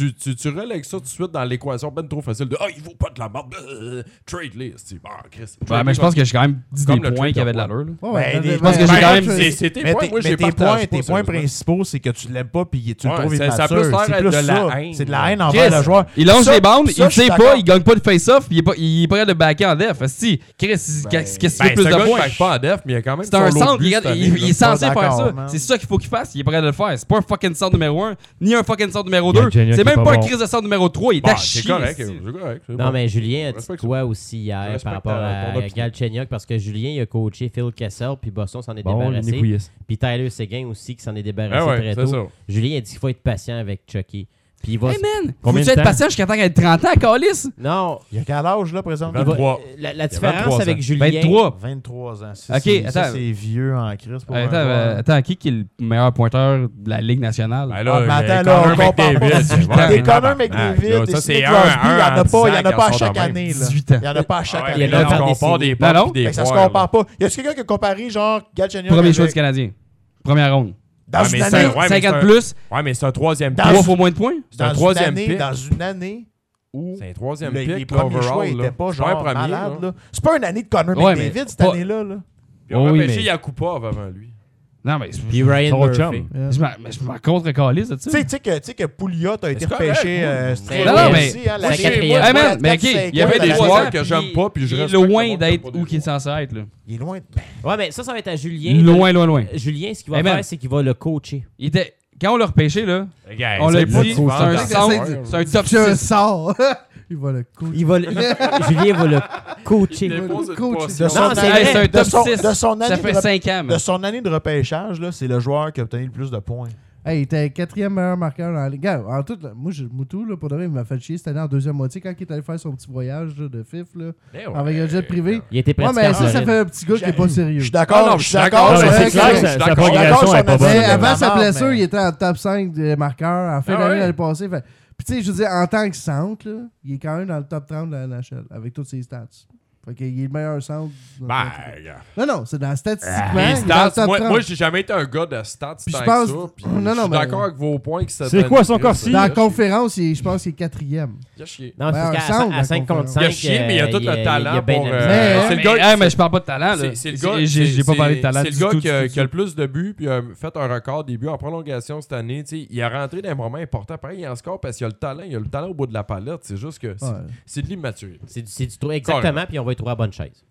Speaker 3: Tu relègues ça tout de suite dans l'équation ben trop facile de « Ah, il vaut pas de la merde. Trade list. » Chris.
Speaker 4: Ouais, mais je pense que j'ai quand même dit
Speaker 3: Comme
Speaker 4: des
Speaker 3: le
Speaker 4: points
Speaker 3: trade
Speaker 4: qui avaient de
Speaker 3: de
Speaker 4: l'allure. là.
Speaker 5: Ouais,
Speaker 2: je
Speaker 4: pense que j'ai quand même-
Speaker 3: C'est tes
Speaker 2: Mais
Speaker 3: points. Moi, j'ai
Speaker 2: tes
Speaker 3: partagé
Speaker 2: points
Speaker 3: pas,
Speaker 2: principaux, c'est que tu l'aimes pas puis tu le
Speaker 3: Ouais,
Speaker 2: trouves
Speaker 3: ça peut
Speaker 2: immature.
Speaker 3: se faire
Speaker 2: C'est
Speaker 3: être
Speaker 2: plus
Speaker 3: de la
Speaker 2: ça.
Speaker 3: haine.
Speaker 2: C'est de la haine
Speaker 4: Chris,
Speaker 2: envers le joueur.
Speaker 4: Il lance
Speaker 2: Ça-
Speaker 4: les bandes,
Speaker 2: ça,
Speaker 4: il
Speaker 2: je suis
Speaker 4: sait pas,
Speaker 2: d'accord.
Speaker 4: il gagne pas de face-off, il est pas prêt de backer en def. Si, Chris, qu'est-ce qu'il fait plus
Speaker 3: ce
Speaker 4: de
Speaker 3: gars,
Speaker 4: points?
Speaker 3: il pas en def, mais il y a quand même
Speaker 4: C'est un
Speaker 3: son lot
Speaker 4: centre,
Speaker 3: de buts
Speaker 4: regarde,
Speaker 3: cette année,
Speaker 4: il
Speaker 3: là.
Speaker 4: est censé
Speaker 2: Pas
Speaker 4: faire
Speaker 2: d'accord,
Speaker 4: ça.
Speaker 2: man.
Speaker 4: C'est ça qu'il faut qu'il fasse, il est prêt de le faire. C'est pas un fucking centre numéro 1, ni un fucking centre numéro
Speaker 1: Il y a
Speaker 4: 2.
Speaker 1: Genia
Speaker 4: C'est
Speaker 1: qui est
Speaker 4: même
Speaker 1: pas
Speaker 4: pas un
Speaker 1: bon.
Speaker 4: crise de centre numéro 3, il est
Speaker 3: Bah,
Speaker 4: à
Speaker 3: c'est
Speaker 4: chier.
Speaker 3: correct,
Speaker 4: c'est-
Speaker 3: c'est correct. c'est
Speaker 6: Non,
Speaker 3: bon.
Speaker 6: mais Julien a dit
Speaker 3: Respecte
Speaker 6: quoi aussi hier
Speaker 3: respecte
Speaker 6: par rapport
Speaker 3: ton
Speaker 6: à
Speaker 3: opinion.
Speaker 6: Galchenyuk parce que Julien il a coaché Phil Kessel puis Boston s'en est
Speaker 1: Bon,
Speaker 6: débarrassé.
Speaker 1: Nick Willis.
Speaker 6: Puis Tyler Seguin aussi qui s'en est
Speaker 3: Ah
Speaker 6: débarrassé
Speaker 3: ouais,
Speaker 6: très
Speaker 3: c'est
Speaker 6: tôt.
Speaker 3: ça.
Speaker 6: Julien a dit qu'il faut être patient avec Chucky. Puis il va.
Speaker 4: Hey man,
Speaker 1: Combien
Speaker 4: faut-tu
Speaker 1: de
Speaker 4: être
Speaker 1: temps?
Speaker 4: patient jusqu'à temps qu'elle ait 30 ans, Calice?
Speaker 6: Non.
Speaker 2: Il y a quel âge, là, présentement?
Speaker 6: il va-
Speaker 3: 23.
Speaker 6: La
Speaker 3: Il y a
Speaker 6: différence
Speaker 3: 23
Speaker 6: avec
Speaker 3: ans.
Speaker 6: Julien.
Speaker 4: 23.
Speaker 2: 23 ans.
Speaker 4: Ok,
Speaker 2: Ça,
Speaker 4: attends.
Speaker 2: c'est vieux en crise pour un
Speaker 4: Attends,
Speaker 2: joueur.
Speaker 4: attends, qui est le meilleur pointeur de la Ligue nationale?
Speaker 3: Ben
Speaker 2: Ah,
Speaker 3: là,
Speaker 2: mais attends,
Speaker 3: Connor
Speaker 2: là, on compare pas.
Speaker 3: McDavid,
Speaker 2: Des
Speaker 3: c'est
Speaker 2: Connor
Speaker 3: tabarnak,
Speaker 2: McDavid,
Speaker 3: là.
Speaker 2: des
Speaker 3: Ça,
Speaker 2: Sidney
Speaker 3: c'est
Speaker 2: Crosby, il n'y en a
Speaker 3: en
Speaker 2: pas à
Speaker 3: 10 ans
Speaker 2: chaque
Speaker 3: qu'ils sont
Speaker 2: année.
Speaker 3: de
Speaker 2: là.
Speaker 4: 18 ans.
Speaker 2: Il n'y en a pas à chaque
Speaker 6: Ah,
Speaker 2: année.
Speaker 6: il y en a
Speaker 3: Là,
Speaker 6: pas
Speaker 3: tu
Speaker 6: des
Speaker 3: compares
Speaker 6: séries.
Speaker 3: des pommes
Speaker 4: Non, non.
Speaker 3: pis des
Speaker 2: Fait que ça se
Speaker 3: poires,
Speaker 2: compare pas. Y a-tu quelqu'un qui a comparé, genre, Galchenyuk
Speaker 4: Premier choix
Speaker 2: avec-
Speaker 4: du Canadien. Première ronde.
Speaker 2: dans
Speaker 3: Ouais,
Speaker 2: une
Speaker 3: mais c'est
Speaker 2: année,
Speaker 3: un- ouais, mais
Speaker 4: 50
Speaker 3: c'est
Speaker 4: plus,
Speaker 3: Ouais, mais c'est un troisième
Speaker 2: Dans-
Speaker 3: pick.
Speaker 4: 3 fois moins de points.
Speaker 3: C'est un
Speaker 2: dans une
Speaker 3: troisième
Speaker 2: année,
Speaker 3: pick.
Speaker 2: dans une année où
Speaker 3: C'est un troisième
Speaker 2: les
Speaker 3: pick,
Speaker 2: premiers choix
Speaker 3: overall.
Speaker 2: n'étaient pas
Speaker 3: C'est un
Speaker 2: genre
Speaker 3: premier,
Speaker 2: malades.
Speaker 3: là.
Speaker 2: là. C'est pas une année de Connor
Speaker 4: Ouais,
Speaker 2: McDavid
Speaker 4: mais
Speaker 2: cette
Speaker 4: pas-
Speaker 2: année-là. Là.
Speaker 3: Ils ont
Speaker 4: Oui,
Speaker 3: repêché
Speaker 4: mais-
Speaker 3: Yakupov avant lui.
Speaker 4: Non, mais
Speaker 6: Puis Ryan
Speaker 1: Son
Speaker 6: Murphy.
Speaker 1: chum.
Speaker 4: je m'en contre-calisse de ça.
Speaker 2: Tu sais que Pouliot a été
Speaker 3: c'est correct,
Speaker 2: repêché.
Speaker 3: moi.
Speaker 2: c'était
Speaker 6: Non,
Speaker 2: aussi,
Speaker 6: mais-
Speaker 2: hein,
Speaker 6: c'est
Speaker 2: l'année-
Speaker 6: la quatrième.
Speaker 2: moi,
Speaker 4: Hey, man,
Speaker 2: quatre,
Speaker 4: mais ok,
Speaker 2: cinq,
Speaker 4: il y avait
Speaker 2: ouais,
Speaker 4: des
Speaker 2: la-
Speaker 3: joueurs
Speaker 4: fois,
Speaker 3: que j'aime pas, puis je
Speaker 4: il est
Speaker 3: respecte le
Speaker 4: loin
Speaker 3: monde
Speaker 4: d'être
Speaker 3: qui a pas
Speaker 4: où
Speaker 3: des
Speaker 4: il est censé être. Là.
Speaker 2: Il est loin.
Speaker 6: Ouais, mais ça va être à Julien.
Speaker 4: Loin, loin, loin.
Speaker 6: Julien, ce qu'il va
Speaker 4: Hey, man.
Speaker 6: faire, c'est qu'il va le coacher.
Speaker 4: Il était... Quand on l'a repêché, là,
Speaker 3: Regarde,
Speaker 4: on l'a
Speaker 3: c'est pas
Speaker 4: dit,
Speaker 3: du
Speaker 4: c'est
Speaker 3: vent
Speaker 4: un
Speaker 3: dans
Speaker 4: centre,
Speaker 3: le
Speaker 4: c'est un top
Speaker 5: Je
Speaker 4: 6.
Speaker 5: sors. Il va le coacher.
Speaker 6: Julien va le coacher.
Speaker 3: Il dépose une
Speaker 5: Coach.
Speaker 3: potion.
Speaker 2: De son,
Speaker 6: Non, c'est
Speaker 2: année-
Speaker 6: vrai.
Speaker 4: c'est un top
Speaker 2: de son-
Speaker 4: 6.
Speaker 2: de son
Speaker 4: Ça
Speaker 2: année
Speaker 4: fait
Speaker 2: de
Speaker 4: 5 ans.
Speaker 2: de son année de repêchage, là, c'est le joueur qui a obtenu le plus de points.
Speaker 5: Hey, il était 4e meilleur marqueur dans la ligue. Gars, en tout, là, moi, Moutou, là, pour de vrai, il m'a fait chier cette année en deuxième moitié quand il est allé faire son petit voyage là, de FIF là,
Speaker 3: Eh ouais.
Speaker 5: avec un jet privé.
Speaker 6: Il était
Speaker 5: Ouais,
Speaker 6: pratiquant
Speaker 5: mais ça
Speaker 6: Floride.
Speaker 5: fait un petit gars qui est pas sérieux.
Speaker 2: Je suis d'accord.
Speaker 3: Ah non,
Speaker 2: je suis
Speaker 3: je suis
Speaker 2: d'accord.
Speaker 3: d'accord.
Speaker 1: Non, mais
Speaker 2: c'est
Speaker 1: c'est clair
Speaker 2: vrai
Speaker 1: que
Speaker 2: que-
Speaker 1: sa
Speaker 3: d'accord.
Speaker 1: progression
Speaker 2: D'accord,
Speaker 1: est pas
Speaker 2: son
Speaker 1: bonne.
Speaker 5: Mais
Speaker 2: c'est
Speaker 5: avant
Speaker 2: la
Speaker 5: sa
Speaker 2: merde,
Speaker 5: blessure,
Speaker 2: mais-
Speaker 5: il était en top 5 des marqueurs. En fin
Speaker 3: Ah
Speaker 5: d'année
Speaker 3: ouais?
Speaker 5: l'année passée. Puis tu sais, je veux dire, en tant que centre, là, il est quand même dans le top 30 de la NHL avec toutes ses stats. Fait qu'il est le meilleur centre.
Speaker 3: Ben, regarde.
Speaker 5: Non, c'est dans statistiquement.
Speaker 3: Les
Speaker 5: il est dans le
Speaker 3: stats,
Speaker 5: top
Speaker 3: moi,
Speaker 5: 30.
Speaker 3: moi j'ai jamais été un gars de stats
Speaker 5: Puis
Speaker 3: tant
Speaker 5: je pense-
Speaker 3: que ça. Puis
Speaker 5: Non, non,
Speaker 3: je suis
Speaker 5: mais-
Speaker 3: d'accord avec vos points que
Speaker 1: C'est quoi son corsi?
Speaker 5: Dans la conférence, je pense qu'il est 4e.
Speaker 3: Il a chier.
Speaker 6: Non,
Speaker 5: Ben,
Speaker 6: c'est
Speaker 5: un centre,
Speaker 6: qu'à 5
Speaker 5: la
Speaker 6: contre 5.
Speaker 3: Il a chié, mais il a tout le talent pour...
Speaker 5: Mais-
Speaker 3: c'est le gars...
Speaker 4: mais je parle pas de talent. là.
Speaker 3: C'est le gars...
Speaker 4: J'ai pas parlé de talent.
Speaker 3: C'est
Speaker 4: du
Speaker 3: le gars
Speaker 4: tout,
Speaker 3: qui a
Speaker 4: du tout.
Speaker 3: le plus de buts, puis a fait un record des buts en prolongation cette année. Tu sais, il a rentré dans un moment important. Pareil, il en score parce qu'il a le talent. Il a le talent au bout de la palette. C'est juste que c'est de l'immaturité.
Speaker 6: C'est du trou. Exactement, puis on va y trouver la bonne chaise.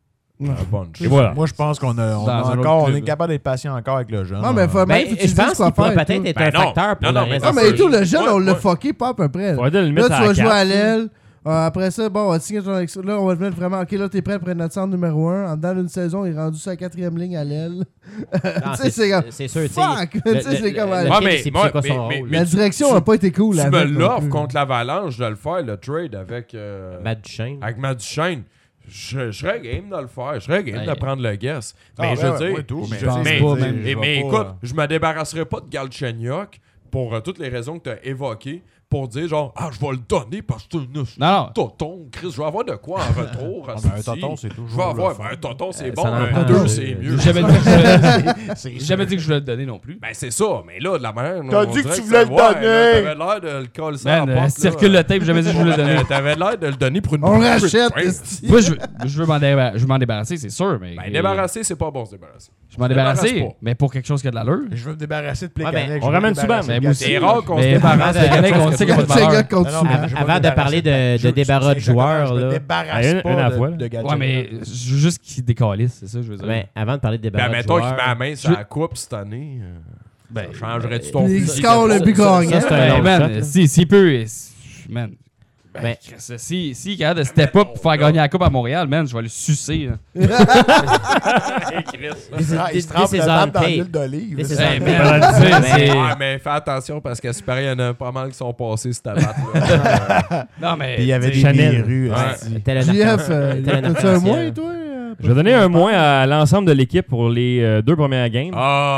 Speaker 3: La bonne
Speaker 1: Et voilà.
Speaker 2: Moi, je pense qu'on a
Speaker 4: Dans un autre
Speaker 2: encore, on
Speaker 4: club,
Speaker 2: est
Speaker 4: là.
Speaker 2: capable d'être patient encore avec le jeune.
Speaker 5: Non, mais faut,
Speaker 6: Ben,
Speaker 5: même, faut que tu
Speaker 6: je
Speaker 5: dises
Speaker 6: pense
Speaker 5: quoi
Speaker 6: qu'il pourrait
Speaker 5: faire.
Speaker 6: peut-être
Speaker 5: toi.
Speaker 6: être
Speaker 3: Ben
Speaker 6: un
Speaker 3: non.
Speaker 6: facteur pour
Speaker 3: Non,
Speaker 6: le
Speaker 3: non, mais
Speaker 6: reste.
Speaker 5: Non,
Speaker 6: de
Speaker 5: mais
Speaker 6: la
Speaker 5: et tout,
Speaker 6: série.
Speaker 5: le jeune,
Speaker 3: Ouais,
Speaker 5: on l'a
Speaker 3: ouais.
Speaker 5: fucké pas à peu près. là.
Speaker 1: Faudrait le
Speaker 5: Là,
Speaker 1: mettre
Speaker 5: tu
Speaker 1: à
Speaker 5: vas
Speaker 1: la
Speaker 5: jouer à
Speaker 1: carte.
Speaker 5: l'aile. Après ça, bon, on va signer ton ex- là, on va te mettre vraiment. Ok, là, t'es prêt après notre centre numéro 1. En dedans d'une saison, il est rendu sur la 4e ligne à l'aile.
Speaker 6: Non,
Speaker 5: Tu sais, c'est comme.
Speaker 6: c'est sûr, tu sais.
Speaker 5: Fuck! Tu sais, c'est comme.
Speaker 6: le
Speaker 3: Ouais,
Speaker 6: kid,
Speaker 3: mais-
Speaker 6: c'est
Speaker 3: ouais,
Speaker 6: quoi son
Speaker 3: mais-
Speaker 6: rôle?
Speaker 3: mais-
Speaker 5: La direction n'a pas été cool.
Speaker 3: Tu
Speaker 5: avec
Speaker 3: me
Speaker 5: non
Speaker 3: l'offres
Speaker 5: plus.
Speaker 3: contre l'Avalanche de le faire, le trade avec...
Speaker 6: Matt Duchesne.
Speaker 3: Avec Matt Duchesne. Je serais game de le faire. Je serais game
Speaker 6: Ouais.
Speaker 3: de prendre le guess.
Speaker 2: Ah,
Speaker 3: Mais
Speaker 2: ouais,
Speaker 3: je veux
Speaker 2: ouais,
Speaker 3: dire...
Speaker 2: moi, tout, mais
Speaker 4: je pense
Speaker 3: mais-
Speaker 4: pas, même.
Speaker 3: mais écoute, je me débarrasserai pas de Galchenyuk pour toutes les raisons que tu as évoquées pour dire genre, je vais le donner parce que c'est
Speaker 4: Non.
Speaker 3: tonton. Chris, je vais avoir de quoi en retour.
Speaker 2: Un tonton, c'est toujours.
Speaker 3: Je vais avoir,
Speaker 2: le fun.
Speaker 3: un tonton, c'est
Speaker 6: ça
Speaker 3: bon,
Speaker 6: en
Speaker 3: un
Speaker 6: prend
Speaker 3: 2,
Speaker 6: deux.
Speaker 3: c'est mieux.
Speaker 4: J'ai jamais dit que je voulais le donner non plus.
Speaker 3: Ben, c'est ça, mais là, de la manière.
Speaker 2: T'as
Speaker 3: on
Speaker 2: dit que
Speaker 3: dirait
Speaker 2: tu voulais
Speaker 3: ça-
Speaker 2: le
Speaker 3: ouais,
Speaker 2: donner.
Speaker 3: là, T'avais l'air de le coller ça en
Speaker 4: Man,
Speaker 3: porte.
Speaker 4: circule le tape, j'ai jamais dit que je voulais le donner.
Speaker 3: T'avais l'air de le donner pour une
Speaker 5: On
Speaker 3: bouchée de
Speaker 5: rachète,
Speaker 3: pain.
Speaker 5: esti.
Speaker 4: Moi, je veux m'en débarrasser, c'est sûr, mais.
Speaker 3: Ben, débarrasser, c'est pas bon se débarrasser.
Speaker 4: Je m'en
Speaker 3: débarrasse
Speaker 4: débarrasser,
Speaker 3: pas.
Speaker 4: mais pour quelque chose qui a de l'allure.
Speaker 2: Je veux me débarrasser de
Speaker 6: Ouais, ben,
Speaker 2: Plécanec.
Speaker 1: on ramène souvent,
Speaker 4: mais moi aussi.
Speaker 3: C'est rare qu'on se
Speaker 4: Mais
Speaker 3: débarrasse de
Speaker 4: Plécanec,
Speaker 3: quelque
Speaker 4: on
Speaker 3: chose
Speaker 4: sait qu'il y a pas de
Speaker 5: C'est un
Speaker 4: valeur.
Speaker 5: gars contre
Speaker 2: Non, non,
Speaker 5: souvent.
Speaker 2: je vais
Speaker 6: Avant
Speaker 2: me
Speaker 6: de parler
Speaker 2: débarrasser
Speaker 6: de débarras de joueurs,
Speaker 2: Je me
Speaker 6: là.
Speaker 2: débarrasse
Speaker 1: Une
Speaker 2: pas
Speaker 1: à la fois,
Speaker 2: de gadgets.
Speaker 4: Ouais, mais je veux juste qu'il décalisse, c'est ça, je veux dire.
Speaker 6: Ben, avant de parler de
Speaker 3: Ben,
Speaker 6: débarras de
Speaker 3: mettons qu'il
Speaker 6: joueurs...
Speaker 3: met la main sur la coupe cette année.
Speaker 4: Ben,
Speaker 3: Ça changerait-tu ton
Speaker 5: Il
Speaker 3: fusil
Speaker 5: score le
Speaker 3: d'épaule?
Speaker 5: but gagnant.
Speaker 1: Ça, c'est un long
Speaker 4: man,
Speaker 1: shot, là.
Speaker 4: s'il peut. Man.
Speaker 6: Ben,
Speaker 4: Si il est capable de step up pour faire gagner la coupe à Montréal, man, je vais le sucer. Là.
Speaker 2: Il se trempe la table dans l'huile d'olive.
Speaker 6: This is
Speaker 2: là.
Speaker 4: Hey,
Speaker 6: on
Speaker 4: man,
Speaker 6: tape.
Speaker 4: tu sais,
Speaker 6: Ben,
Speaker 4: c'est-
Speaker 3: Ouais, mais fais attention parce que c'est pareil, il y en a pas mal qui sont passés cette batte-là.
Speaker 4: Non, mais.
Speaker 2: Puis il y avait
Speaker 4: tu
Speaker 2: des
Speaker 4: sais,
Speaker 1: Chanel.
Speaker 2: rues.
Speaker 3: Ouais.
Speaker 6: Tel un
Speaker 5: JF,
Speaker 6: arc-en-ciel. Tel un
Speaker 5: t'as-tu un
Speaker 6: arc-en-ciel.
Speaker 5: moins, toi?
Speaker 1: Je vais donner un moins à l'ensemble de l'équipe pour les 2 premières games.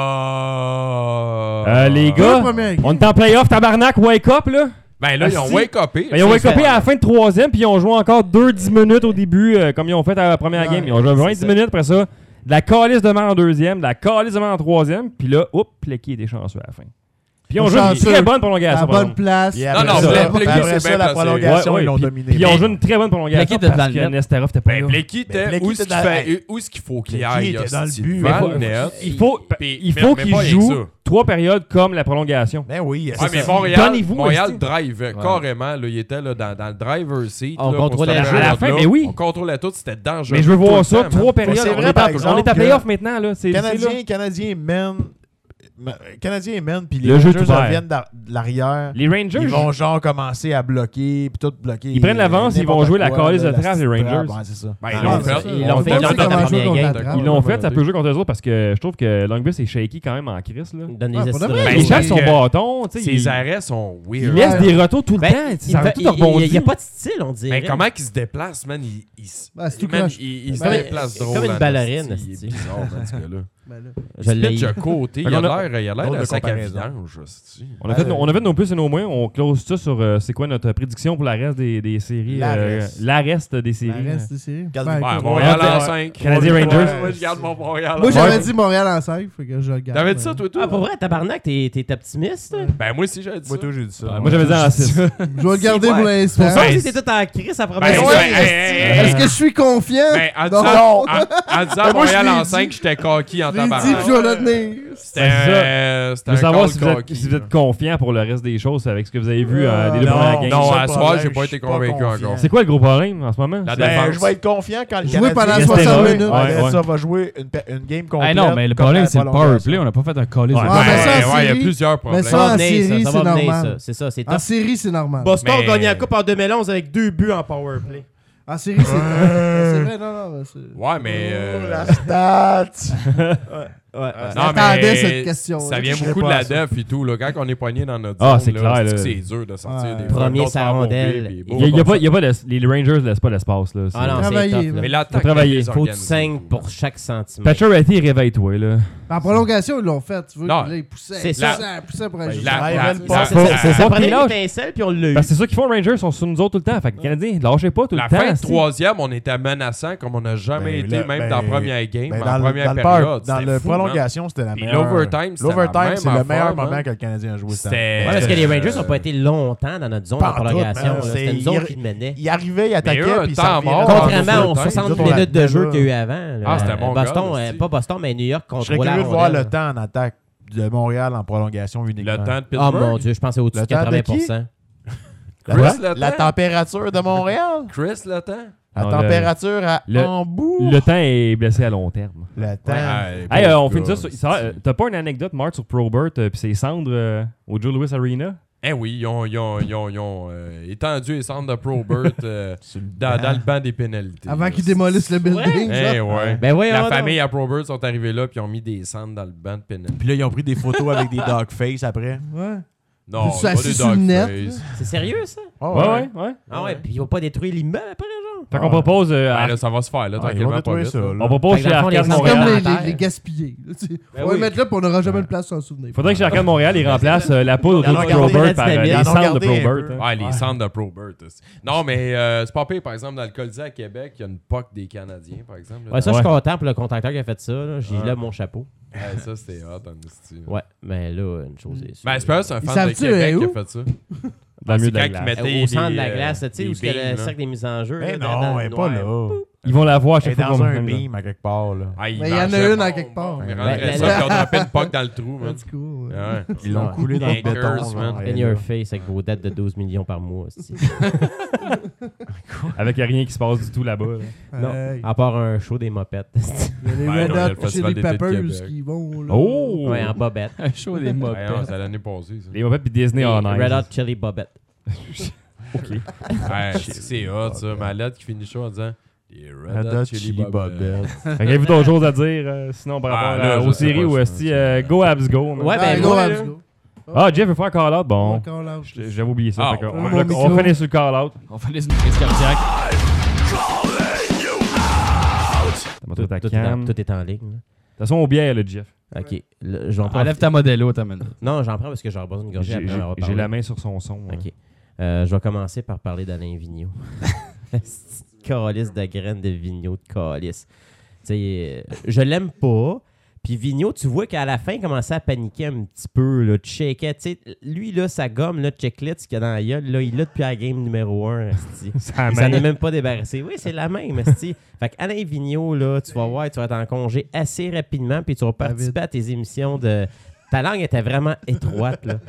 Speaker 1: Les
Speaker 5: Deux
Speaker 1: gars,
Speaker 5: premières
Speaker 1: on est en playoff, tabarnak, wake up, là.
Speaker 3: Ben là, ils ont
Speaker 1: Asti.
Speaker 3: wake-upé.
Speaker 1: Ben, ils ont wake upé à la fin de 3e, puis ils ont joué encore 10 minutes au début, comme ils ont fait à la première
Speaker 5: Ouais,
Speaker 1: game. Ils ont joué 20 minutes après ça. De la calice de main en 2e, de la calice de main en 3e, puis là, Plecky était chanceux à la fin. Puis ils ont joué une
Speaker 5: Chanceux.
Speaker 1: très bonne
Speaker 5: À
Speaker 1: prolongation.
Speaker 5: la
Speaker 1: par
Speaker 5: bonne
Speaker 1: exemple.
Speaker 5: place.
Speaker 2: Puis
Speaker 3: Non,
Speaker 2: après
Speaker 3: non,
Speaker 2: ça,
Speaker 3: Plecky,
Speaker 2: après
Speaker 3: c'est
Speaker 2: ça,
Speaker 3: bien
Speaker 2: la
Speaker 3: placé.
Speaker 2: prolongation,
Speaker 1: Ouais,
Speaker 2: ils l'ont
Speaker 1: puis-
Speaker 2: dominé.
Speaker 1: Puis ils ont joué une très bonne prolongation
Speaker 4: Plecky était
Speaker 1: parce
Speaker 4: dans le
Speaker 1: que
Speaker 4: net.
Speaker 1: Nesterov était pas
Speaker 3: Ben,
Speaker 1: là.
Speaker 3: Plecky était
Speaker 2: Plecky
Speaker 3: où est-ce
Speaker 2: était
Speaker 3: qu'il
Speaker 2: dans-
Speaker 3: fait- où est-ce qu'il faut qu'il
Speaker 2: Plecky
Speaker 3: aille.
Speaker 2: était dans le
Speaker 3: hostie,
Speaker 2: but.
Speaker 3: devant
Speaker 2: Mais
Speaker 3: le net.
Speaker 1: Il faut
Speaker 3: mais
Speaker 1: qu'il
Speaker 3: pas avec
Speaker 1: joue
Speaker 3: ça.
Speaker 1: 3 périodes comme la prolongation.
Speaker 2: Ben oui,
Speaker 3: Ouais,
Speaker 2: c'est
Speaker 3: mais
Speaker 2: ça.
Speaker 3: Montréal
Speaker 1: Donnez-vous,
Speaker 3: Montréal
Speaker 1: esti.
Speaker 3: drive carrément. Là, il était là, dans le driver seat.
Speaker 6: On
Speaker 3: là, pour
Speaker 6: contrôlait
Speaker 3: cette
Speaker 6: le jeu.
Speaker 1: À la fin,
Speaker 3: période-là.
Speaker 1: mais oui.
Speaker 3: On contrôlait tout, c'était dangereux.
Speaker 1: Mais je veux
Speaker 3: tout
Speaker 1: voir
Speaker 3: le
Speaker 1: ça,
Speaker 3: temps,
Speaker 1: 3
Speaker 3: man.
Speaker 1: périodes.
Speaker 2: c'est
Speaker 1: On
Speaker 2: vrai,
Speaker 1: est
Speaker 2: par
Speaker 1: en-
Speaker 2: exemple,
Speaker 1: on est à
Speaker 2: que-
Speaker 1: playoff maintenant, là. C'est là.
Speaker 2: Canadiens mènent, puis les
Speaker 1: Le jeu est
Speaker 2: Rangers
Speaker 1: ouvert.
Speaker 2: reviennent de l'arrière.
Speaker 1: Les Rangers,
Speaker 2: Ils vont genre commencer à bloquer, puis tout bloquer.
Speaker 1: Ils prennent l'avance, ils vont jouer la calice de trappe, les Rangers.
Speaker 2: Ouais, c'est ça.
Speaker 3: Ben,
Speaker 5: Ah,
Speaker 3: ils l'ont
Speaker 5: c'est ça.
Speaker 3: fait.
Speaker 6: Ils l'ont fait.
Speaker 3: On
Speaker 6: Ils l'ont
Speaker 3: fait
Speaker 6: fait
Speaker 3: dans
Speaker 6: dans
Speaker 3: la
Speaker 6: la
Speaker 5: première
Speaker 6: première
Speaker 5: game.
Speaker 6: game.
Speaker 1: ils l'ont fait, ça peut jouer contre eux autres parce que je trouve que Longvis est shaky quand même en crise. Là.
Speaker 6: Donne
Speaker 5: Ah,
Speaker 6: des
Speaker 5: pour de
Speaker 6: assists.
Speaker 5: vrai?
Speaker 1: Ben,
Speaker 3: Ben,
Speaker 1: il cherche
Speaker 3: c'est
Speaker 1: son
Speaker 3: que
Speaker 1: bâton, tu sais.
Speaker 3: Ses arrêts sont
Speaker 1: Il
Speaker 3: weird.
Speaker 1: laisse
Speaker 5: Ouais.
Speaker 1: des retours tout le
Speaker 6: Ben,
Speaker 1: temps. Ça va tout
Speaker 6: il
Speaker 1: rebondir.
Speaker 6: n'y a pas de style, on dirait.
Speaker 3: Mais comment qu'il se déplace, man?
Speaker 5: Ben, c'est tout
Speaker 3: Man,
Speaker 5: croche.
Speaker 3: il se
Speaker 6: Ben,
Speaker 3: déplace drôle.
Speaker 6: comme une
Speaker 3: en
Speaker 6: ballerine,
Speaker 3: esti. Il est
Speaker 6: esti.
Speaker 3: bizarre, man, ce gars-là.
Speaker 5: Ben là.
Speaker 6: Je
Speaker 3: Il se
Speaker 6: l'ai.
Speaker 3: pitch de côté. Il a
Speaker 1: On
Speaker 3: l'air
Speaker 2: drôle
Speaker 3: d'un
Speaker 2: de
Speaker 3: sac à
Speaker 2: comparaison.
Speaker 3: vidange. esti.
Speaker 1: On a fait nos plus et nos moins. On close ça sur c'est quoi notre prédiction pour la reste des séries.
Speaker 2: La reste.
Speaker 1: La reste des séries.
Speaker 5: La reste, c'est
Speaker 2: Regarde,
Speaker 5: Ben,
Speaker 3: Ouais,
Speaker 5: écoute,
Speaker 3: Montréal
Speaker 1: Ouais.
Speaker 3: en 5.
Speaker 1: Canadien Rangers.
Speaker 3: Moi, je garde mon Montréal.
Speaker 5: Moi,
Speaker 3: en
Speaker 5: j'avais
Speaker 3: cinq.
Speaker 5: dit Montréal en 5, fait que je regarde.
Speaker 3: T'avais dit ça, toi, tout?
Speaker 6: Ah, pour vrai, tabarnak, t'es optimiste?
Speaker 3: Ben, moi aussi, j'avais dit ça.
Speaker 2: Moi, toi, j'ai dit ça.
Speaker 1: Moi, j'avais dit en 6.
Speaker 5: Je vais le garder
Speaker 6: Ouais.
Speaker 5: pour l'instant.
Speaker 6: C'est pour ça
Speaker 3: Ben,
Speaker 6: que t'es tout en crise à
Speaker 3: Ben,
Speaker 6: première
Speaker 3: ouais,
Speaker 6: game.
Speaker 5: Est-ce que je suis confiant?
Speaker 3: Ben, en
Speaker 5: Non.
Speaker 3: disant, en disant
Speaker 5: Ben, moi, je
Speaker 3: Montréal
Speaker 5: l'ai
Speaker 3: en
Speaker 5: dit.
Speaker 3: 5, j'étais coquille en
Speaker 5: Je l'ai dit,
Speaker 3: tabarnak.
Speaker 5: puis je vais le tenir.
Speaker 3: C'était
Speaker 1: Je veux
Speaker 3: un
Speaker 1: savoir
Speaker 3: call
Speaker 1: si vous, êtes,
Speaker 3: coquille.
Speaker 1: si vous êtes confiant pour le reste des choses avec ce que vous avez vu des deux
Speaker 2: non,
Speaker 1: premières games.
Speaker 3: Non,
Speaker 2: C'est
Speaker 3: à
Speaker 2: le
Speaker 3: soir,
Speaker 2: problème,
Speaker 3: j'ai pas
Speaker 2: je
Speaker 3: été
Speaker 2: suis pas
Speaker 3: convaincu
Speaker 2: confiant.
Speaker 3: encore.
Speaker 1: C'est quoi le gros problème en ce moment?
Speaker 3: La
Speaker 1: C'est-
Speaker 3: défense.
Speaker 2: Ben, je vais être confiant quand le
Speaker 5: Jouer
Speaker 2: Canadien
Speaker 5: pendant
Speaker 2: va
Speaker 5: 60
Speaker 2: jouer.
Speaker 5: minutes.
Speaker 1: Ouais,
Speaker 2: Ça va jouer une game complète.
Speaker 4: Ah non, mais le
Speaker 2: comme
Speaker 4: problème,
Speaker 2: la
Speaker 4: c'est le power
Speaker 2: prolongation.
Speaker 4: play. On n'a pas fait un call.
Speaker 1: Ouais.
Speaker 5: Ah, ben ça, en
Speaker 3: Ouais, il y a
Speaker 5: série-
Speaker 3: plusieurs problèmes.
Speaker 5: ça,
Speaker 6: Ça va
Speaker 5: en
Speaker 6: venir,
Speaker 5: série,
Speaker 6: ça va
Speaker 5: c'est
Speaker 6: venir,
Speaker 5: normal.
Speaker 6: ça. C'est ça, c'est
Speaker 5: En
Speaker 6: top.
Speaker 5: série, c'est normal.
Speaker 6: Boston
Speaker 3: Mais-
Speaker 6: a gagné la Coupe en 2011 avec 2 buts en powerplay.
Speaker 5: En série, c'est c'est vrai, non, non. c'est-
Speaker 3: Ouais, mais.
Speaker 2: La stat!
Speaker 6: Ouais.
Speaker 5: J'attendais cette question.
Speaker 3: Ça vient
Speaker 2: Je
Speaker 3: beaucoup de
Speaker 2: serais
Speaker 3: la
Speaker 2: pas à
Speaker 3: def et tout. Là. Quand on est poigné dans notre
Speaker 1: Ah,
Speaker 3: zone,
Speaker 1: c'est
Speaker 3: là,
Speaker 1: clair,
Speaker 3: c'est
Speaker 1: là.
Speaker 3: que c'est dur de sortir
Speaker 5: Ouais.
Speaker 3: des
Speaker 6: Premier
Speaker 3: fois,
Speaker 6: sa
Speaker 3: d'autres
Speaker 6: rondelle.
Speaker 3: en bomber, puis
Speaker 1: Il y a
Speaker 3: bon,
Speaker 1: pas les Rangers laissent pas l'espace. Là.
Speaker 6: Ah non, c'est
Speaker 5: Travailler,
Speaker 6: tough.
Speaker 5: là.
Speaker 6: là.
Speaker 3: Mais l'attaque,
Speaker 1: Faut travailler.
Speaker 3: est
Speaker 6: Faut
Speaker 3: désorganisée.
Speaker 6: 5 pour chaque centimètre.
Speaker 1: Pacioretty, réveille-toi. Là.
Speaker 5: En prolongation, ils l'ont fait. Tu veux,
Speaker 3: Non.
Speaker 5: là, ils poussaient.
Speaker 6: C'est
Speaker 5: Ils
Speaker 6: ça.
Speaker 5: poussaient pour ajouter.
Speaker 3: La-
Speaker 2: Ouais,
Speaker 3: la-
Speaker 2: ils veulent
Speaker 3: la-
Speaker 2: pas.
Speaker 6: C'est ça,
Speaker 1: Faut
Speaker 6: ça
Speaker 1: pas
Speaker 6: prenait
Speaker 1: qu'il
Speaker 6: une
Speaker 1: lâche.
Speaker 6: étincelle, puis on l'a eu.
Speaker 1: Parce que c'est ça qu'ils font, les Rangers sont sur nous autres tout le temps. Fait que les Canadiens, lâchez pas tout
Speaker 3: La
Speaker 1: le temps.
Speaker 3: fin de
Speaker 1: si.
Speaker 3: troisième, on était menaçant comme on n'a jamais
Speaker 2: Ben,
Speaker 3: été,
Speaker 2: là,
Speaker 3: même
Speaker 2: ben,
Speaker 3: dans la première game,
Speaker 2: Ben,
Speaker 3: en
Speaker 2: dans le-
Speaker 3: première
Speaker 2: dans le
Speaker 3: période.
Speaker 2: par- dans
Speaker 3: C'était
Speaker 2: le
Speaker 3: fou, man.
Speaker 2: prolongation, c'était la
Speaker 3: Puis
Speaker 2: meilleure.
Speaker 3: l'overtime, c'était la
Speaker 2: L'overtime,
Speaker 3: même
Speaker 2: c'est le meilleur
Speaker 3: affaire,
Speaker 2: moment
Speaker 3: man.
Speaker 2: que le Canadien a joué cette année.
Speaker 3: C'était-
Speaker 6: Ouais, parce que les
Speaker 3: Euh,
Speaker 6: Rangers n'ont pas été longtemps dans notre zone
Speaker 2: pas
Speaker 6: de
Speaker 2: en tout,
Speaker 6: prolongation.
Speaker 2: man.
Speaker 6: là. C'était
Speaker 2: C'est-
Speaker 6: une zone
Speaker 2: il-
Speaker 6: qui menait.
Speaker 2: Il arrivait, il attaquait,
Speaker 3: Mais eux,
Speaker 2: puis
Speaker 3: temps
Speaker 2: ça revirait.
Speaker 3: mort,
Speaker 6: Contrairement aux
Speaker 3: overtime,
Speaker 6: 60
Speaker 2: nous autres, on
Speaker 6: minutes de
Speaker 2: la
Speaker 6: jeu
Speaker 2: tenait
Speaker 6: qu'il y a eu avant. là.
Speaker 3: Ah, c'était mon
Speaker 6: Boston,
Speaker 3: gars, aussi.
Speaker 6: pas Boston, mais New York
Speaker 2: Je serais
Speaker 6: contrôlait
Speaker 2: curieux
Speaker 6: la
Speaker 2: de voir le
Speaker 6: rondelle.
Speaker 2: temps en attaque de Montréal en prolongation uniquement.
Speaker 3: Le temps de
Speaker 6: Oh
Speaker 3: Pittsburgh.
Speaker 6: mon Dieu, je pense que c'est au-dessus
Speaker 2: Le
Speaker 6: de
Speaker 2: temps de qui?
Speaker 6: 80%.
Speaker 2: La,
Speaker 3: Chris Letang.
Speaker 2: la température de Montréal.
Speaker 3: Chris, le temps.
Speaker 2: La
Speaker 1: Non,
Speaker 2: température à
Speaker 1: le-
Speaker 2: Hambourg.
Speaker 1: Le temps est blessé à long terme.
Speaker 2: Le temps.
Speaker 1: Hey, on finit ça. T'as pas une anecdote, Marc, sur Probert puis ses cendres au Joe Louis Arena?
Speaker 3: Eh oui, ils ont étendu les centres de Probert dans le banc des pénalités.
Speaker 5: Avant qu'ils démolissent le building.
Speaker 3: Eh
Speaker 5: ça.
Speaker 3: ouais.
Speaker 6: Ben voyons
Speaker 3: La
Speaker 6: donc.
Speaker 3: famille à Probert sont arrivés là puis ont mis des centres dans le banc de pénalité.
Speaker 2: Puis là, ils ont pris des photos avec des dog face après.
Speaker 5: Ouais.
Speaker 3: Non,
Speaker 5: Tu
Speaker 3: pas
Speaker 5: assis
Speaker 3: des
Speaker 5: sur le net,
Speaker 3: dogface.
Speaker 6: C'est sérieux, ça?
Speaker 2: Oh,
Speaker 1: Ouais.
Speaker 6: Ah ouais, puis ils vont pas détruire l'immeuble après, genre?
Speaker 1: Fait qu'on propose
Speaker 3: Ben, là, ça va se faire, là,
Speaker 2: Ils vont
Speaker 3: tranquillement, pas
Speaker 2: détruire
Speaker 3: vite.
Speaker 2: ça.
Speaker 3: là.
Speaker 1: on
Speaker 2: là.
Speaker 1: propose
Speaker 6: Fait que
Speaker 1: chez
Speaker 6: dans le fond,
Speaker 1: Arcade
Speaker 6: les
Speaker 5: C'est
Speaker 6: Montréal.
Speaker 5: comme
Speaker 1: Montréal.
Speaker 5: les gaspiller. là, tu sais.
Speaker 6: Ben
Speaker 5: On va
Speaker 6: oui.
Speaker 5: mettre là, puis on n'aura jamais de place sans souvenir.
Speaker 1: Faudrait que chez Arcade Montréal, ils remplacent la poudre
Speaker 6: Ils en
Speaker 1: autour
Speaker 6: ont
Speaker 1: du
Speaker 6: gardé
Speaker 1: Probert
Speaker 6: la
Speaker 1: par
Speaker 6: dynamite.
Speaker 1: les
Speaker 2: Ils en ont
Speaker 1: cendres de
Speaker 2: gardé un
Speaker 1: Probert.
Speaker 2: peu.
Speaker 1: hein.
Speaker 3: Ouais, les centres de Probert. Non, mais c'est pas pire, par exemple, dans le Colisée à Québec, il y a une POC des Canadiens, par exemple. là.
Speaker 6: Ouais, ça, je suis
Speaker 1: Ouais.
Speaker 6: content pour le contracteur qui a fait ça. là. J'ai
Speaker 3: Ouais.
Speaker 6: là mon chapeau.
Speaker 3: Ouais, ça, c'était hot, en esti.
Speaker 6: Ouais, mais là, une chose est sûre.
Speaker 3: Ben, c'est pas c'est un
Speaker 5: Ils
Speaker 3: fan de
Speaker 5: savent-tu,
Speaker 3: Québec
Speaker 5: où?
Speaker 3: qui a fait ça.
Speaker 1: Dans le milieu
Speaker 3: C'est
Speaker 1: de la
Speaker 3: quand ils
Speaker 1: glace.
Speaker 3: mettaient
Speaker 6: Au centre de la
Speaker 3: des,
Speaker 6: glace, tu sais,
Speaker 3: des
Speaker 6: où il y a le
Speaker 3: beams, là.
Speaker 6: cercle des mises en jeu.
Speaker 2: Mais
Speaker 6: là,
Speaker 2: non,
Speaker 6: dans
Speaker 2: elle est
Speaker 6: le
Speaker 2: pas
Speaker 6: noir.
Speaker 2: là.
Speaker 1: Ils vont la voir à
Speaker 2: Elle est
Speaker 1: chaque fois
Speaker 2: dans
Speaker 1: qu'on
Speaker 2: un
Speaker 1: va
Speaker 2: beam à quelque part. Là.
Speaker 3: Ah, ils
Speaker 5: Mais il y en a
Speaker 3: marchaient
Speaker 5: une à
Speaker 3: bon,
Speaker 5: quelque part.
Speaker 3: bon. Ils
Speaker 6: Ben,
Speaker 3: rentraient
Speaker 6: la-
Speaker 3: ça, puis on droppait une POC dans le trou, man.
Speaker 5: That's cool. ouais.
Speaker 3: Ouais.
Speaker 2: Ils l'ont
Speaker 6: Non.
Speaker 2: coulé dans le
Speaker 3: Hackers,
Speaker 2: béton.
Speaker 3: man.
Speaker 2: genre,
Speaker 6: In
Speaker 2: elle
Speaker 6: your
Speaker 2: là.
Speaker 6: face avec vos dettes de 12 millions par mois. c'est-
Speaker 1: Avec rien qui se passe du tout là-bas. là.
Speaker 6: Non,
Speaker 5: Hey.
Speaker 6: à part un show des mopettes.
Speaker 5: Il y a les
Speaker 3: Ben
Speaker 5: Red
Speaker 3: non, il y a le
Speaker 5: Hot
Speaker 3: Festival
Speaker 5: Chili
Speaker 3: d'été de
Speaker 5: Peppers
Speaker 3: Québec.
Speaker 5: qui vont. Là.
Speaker 1: Oh!
Speaker 6: Ouais, en bobette.
Speaker 4: Un show des
Speaker 3: Ouais, non,
Speaker 4: mopettes.
Speaker 3: c'est l'année passée, ça.
Speaker 1: Les mopettes puis Disney en
Speaker 6: Les
Speaker 1: Ice.
Speaker 6: Red Hot Chili Bobette.
Speaker 1: OK.
Speaker 3: Ouais, c'est hot, ça. Ma lettre qui finit chaud en disant les Red Hot Chili Bobette.
Speaker 1: Fait qu'avez-vous d'autres choses à dire sinon par
Speaker 3: Ah,
Speaker 1: rapport
Speaker 3: là, je
Speaker 1: aux
Speaker 3: sais
Speaker 1: séries
Speaker 3: pas,
Speaker 1: ou
Speaker 3: je
Speaker 1: esti
Speaker 3: sais.
Speaker 1: Go Abs Go. man.
Speaker 6: Ouais,
Speaker 5: Ah,
Speaker 6: ben,
Speaker 5: go,
Speaker 6: moi,
Speaker 5: Abs,
Speaker 6: là-
Speaker 5: go.
Speaker 1: Ah, Jeff veut faire call out. Bon.
Speaker 5: Call out.
Speaker 1: J'avais oublié ça.
Speaker 3: Ah,
Speaker 1: fait qu'on-
Speaker 3: ouais.
Speaker 1: on
Speaker 5: Mon
Speaker 1: va
Speaker 5: micro.
Speaker 1: finir sur le call out.
Speaker 4: On fait les crises cardiaques.
Speaker 1: T'as
Speaker 6: Tout,
Speaker 1: ta
Speaker 6: tout est
Speaker 1: cam.
Speaker 6: en,
Speaker 1: De
Speaker 6: tout est en ligne.
Speaker 1: toute façon, au bière, le Jeff.
Speaker 6: là. Ok. Là, j'en prends.
Speaker 4: Enlève ta Modello, ta minute.
Speaker 6: Non, j'en prends parce que j'aurai besoin d'une gorgée.
Speaker 1: J'ai
Speaker 6: après, on va
Speaker 1: j'ai
Speaker 6: parler.
Speaker 1: la main sur son son. hein.
Speaker 6: Ok. Je vais commencer par parler d'Alain Vigneault. Calice de graines de Vigneault de calice. Tu sais, je l'aime pas. Puis Vigneault, tu vois qu'à la fin, il commençait à paniquer un petit peu. Là, tu shakais. Tu sais, lui, là, sa gomme, là, Chiclet, ce qu'il y a dans la gueule, là, il l'a depuis la game numéro 1.
Speaker 1: Sa
Speaker 6: Il s'en
Speaker 1: main.
Speaker 6: est même pas débarrassé. Oui, c'est la même, esti. Fait qu'Alain Vigneault, là, tu vas voir, tu vas être en congé assez rapidement, puis tu vas participer à tes émissions de... Ta langue était vraiment étroite, là.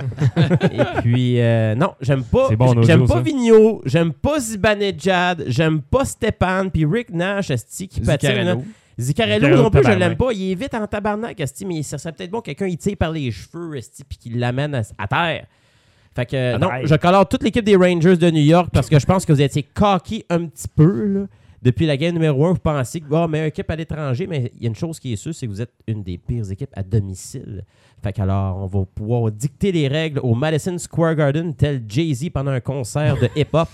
Speaker 6: Et puis, non, j'aime pas...
Speaker 1: C'est bon en
Speaker 6: j'aime
Speaker 1: audio,
Speaker 6: pas
Speaker 1: ça.
Speaker 6: Vigneault, j'aime pas Zibanejad, j'aime pas Stepan, puis Rick Nash, esti, qui patine, là.
Speaker 4: Zicarello.
Speaker 6: Zicarello
Speaker 1: Zicarello,
Speaker 6: non plus, je
Speaker 1: tabarnak.
Speaker 6: l'aime pas. Il est vite en tabarnak, esti, mais ça serait peut-être bon que quelqu'un il tire par les cheveux, esti, puis qu'il l'amène à terre. Fait que, non,
Speaker 1: terre.
Speaker 6: je colore toute l'équipe des Rangers de New York parce que je pense que vous étiez cocky un petit peu, là. Depuis la game numéro 1, vous pensez que, oh, mais équipe à l'étranger, mais il y a une chose qui est sûre, c'est que vous êtes une des pires équipes à domicile. Fait qu'alors, on va pouvoir dicter les règles au Madison Square Garden, tel Jay-Z pendant un concert de hip-hop.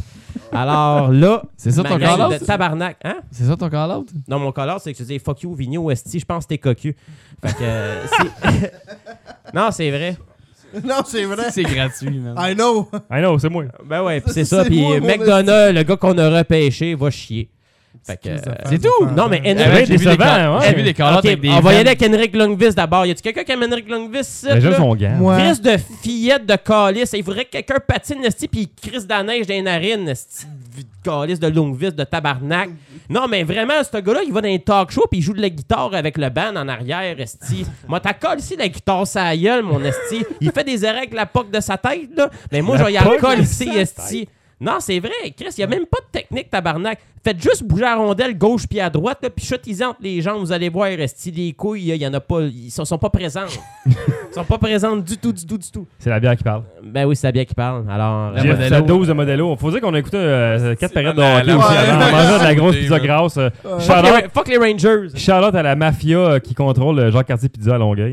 Speaker 6: Alors là,
Speaker 4: C'est ça
Speaker 6: ma
Speaker 4: ton
Speaker 6: gang
Speaker 4: call-out?
Speaker 6: de tabarnak, hein?
Speaker 4: C'est ça ton call-out?
Speaker 6: Non, mon call-out, c'est que je dis fuck you, Vigneault, esti, je pense que t'es cocu. Fait que, c'est... Non, c'est vrai.
Speaker 5: Non, c'est vrai.
Speaker 4: C'est gratuit, man.
Speaker 5: I know.
Speaker 1: I know, c'est moi.
Speaker 6: Ben ouais, pis c'est ça.
Speaker 5: C'est
Speaker 6: Puis
Speaker 5: moi, mon
Speaker 6: McDonald's, le gars qu'on a repêché, va chier. Fait que,
Speaker 4: C'est tout.
Speaker 6: non, mais
Speaker 1: Eh
Speaker 6: Henrik...
Speaker 1: ben,
Speaker 4: J'ai vu
Speaker 1: décevant,
Speaker 4: des call-
Speaker 1: ouais.
Speaker 4: j'ai vu des call-outs
Speaker 6: Ok,
Speaker 4: avec des
Speaker 6: on va y
Speaker 4: fans.
Speaker 6: aller avec Henrik Lundqvist d'abord. Y a-tu quelqu'un qui aime Henrik Lundqvist? ici,
Speaker 1: Déjà
Speaker 6: là?
Speaker 1: son gant.
Speaker 5: Moi.
Speaker 6: Crise de fillette de calice. Il faudrait que quelqu'un patine, esti, puis il crisse de la neige dans les narines, esti, de calice de Lundqvist, de tabarnak. Non, mais vraiment, ce gars-là, il va dans les talk shows, puis il joue de la guitare avec le band en arrière, esti. Moi, t'as collé ici la guitare sa gueule, mon esti. Il fait des erreurs avec la poque de sa tête, là. Mais moi, je vais y en coller ici, esti. Non, c'est vrai, Chris, il n'y a même pas de technique, tabarnak. Faites juste bouger la rondelle gauche puis à droite, là, puis chutez entre les jambes, vous allez voir, esti, les couilles, il y en a pas, ils sont pas présentes. Ils sont pas présentes du tout.
Speaker 1: C'est la bière qui parle.
Speaker 6: Ben oui, c'est bien qui parle. Alors,
Speaker 4: La
Speaker 1: Jeff,
Speaker 4: Modelo.
Speaker 1: sa dose de Modelo. Faut dire qu'on a écouté 4 périodes de
Speaker 3: la-
Speaker 1: hockey
Speaker 3: la-
Speaker 1: aussi
Speaker 5: ouais,
Speaker 1: avant.
Speaker 5: ouais,
Speaker 1: On mangeait de la grosse
Speaker 3: ouais.
Speaker 1: pizza grasse.
Speaker 6: fuck,
Speaker 1: Charlotte,
Speaker 6: fuck les Rangers.
Speaker 1: Charlotte à la mafia qui contrôle Jacques Cartier Pizza à Longueuil.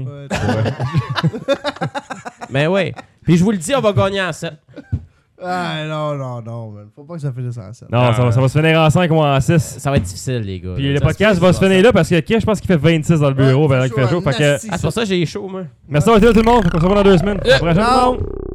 Speaker 5: Ouais.
Speaker 6: Ben oui. Puis je vous le dis, on va gagner en 7.
Speaker 5: Ah, non, man. Faut pas que ça finisse en 7.
Speaker 1: Non, ça va se finir en 5 ou en 6.
Speaker 6: Ça va être difficile, les gars.
Speaker 1: Puis
Speaker 6: là.
Speaker 1: le podcast va se finir là parce que Kev, je pense qu'il fait 26 dans le bureau pendant qu'il fait chaud. Fait que,
Speaker 6: Ah, c'est pour ça que j'ai chaud, moi.
Speaker 1: merci d'avoir été là tout le monde. On se revoit dans 2 semaines. À la prochaine,
Speaker 5: Ciao.
Speaker 1: tout le monde.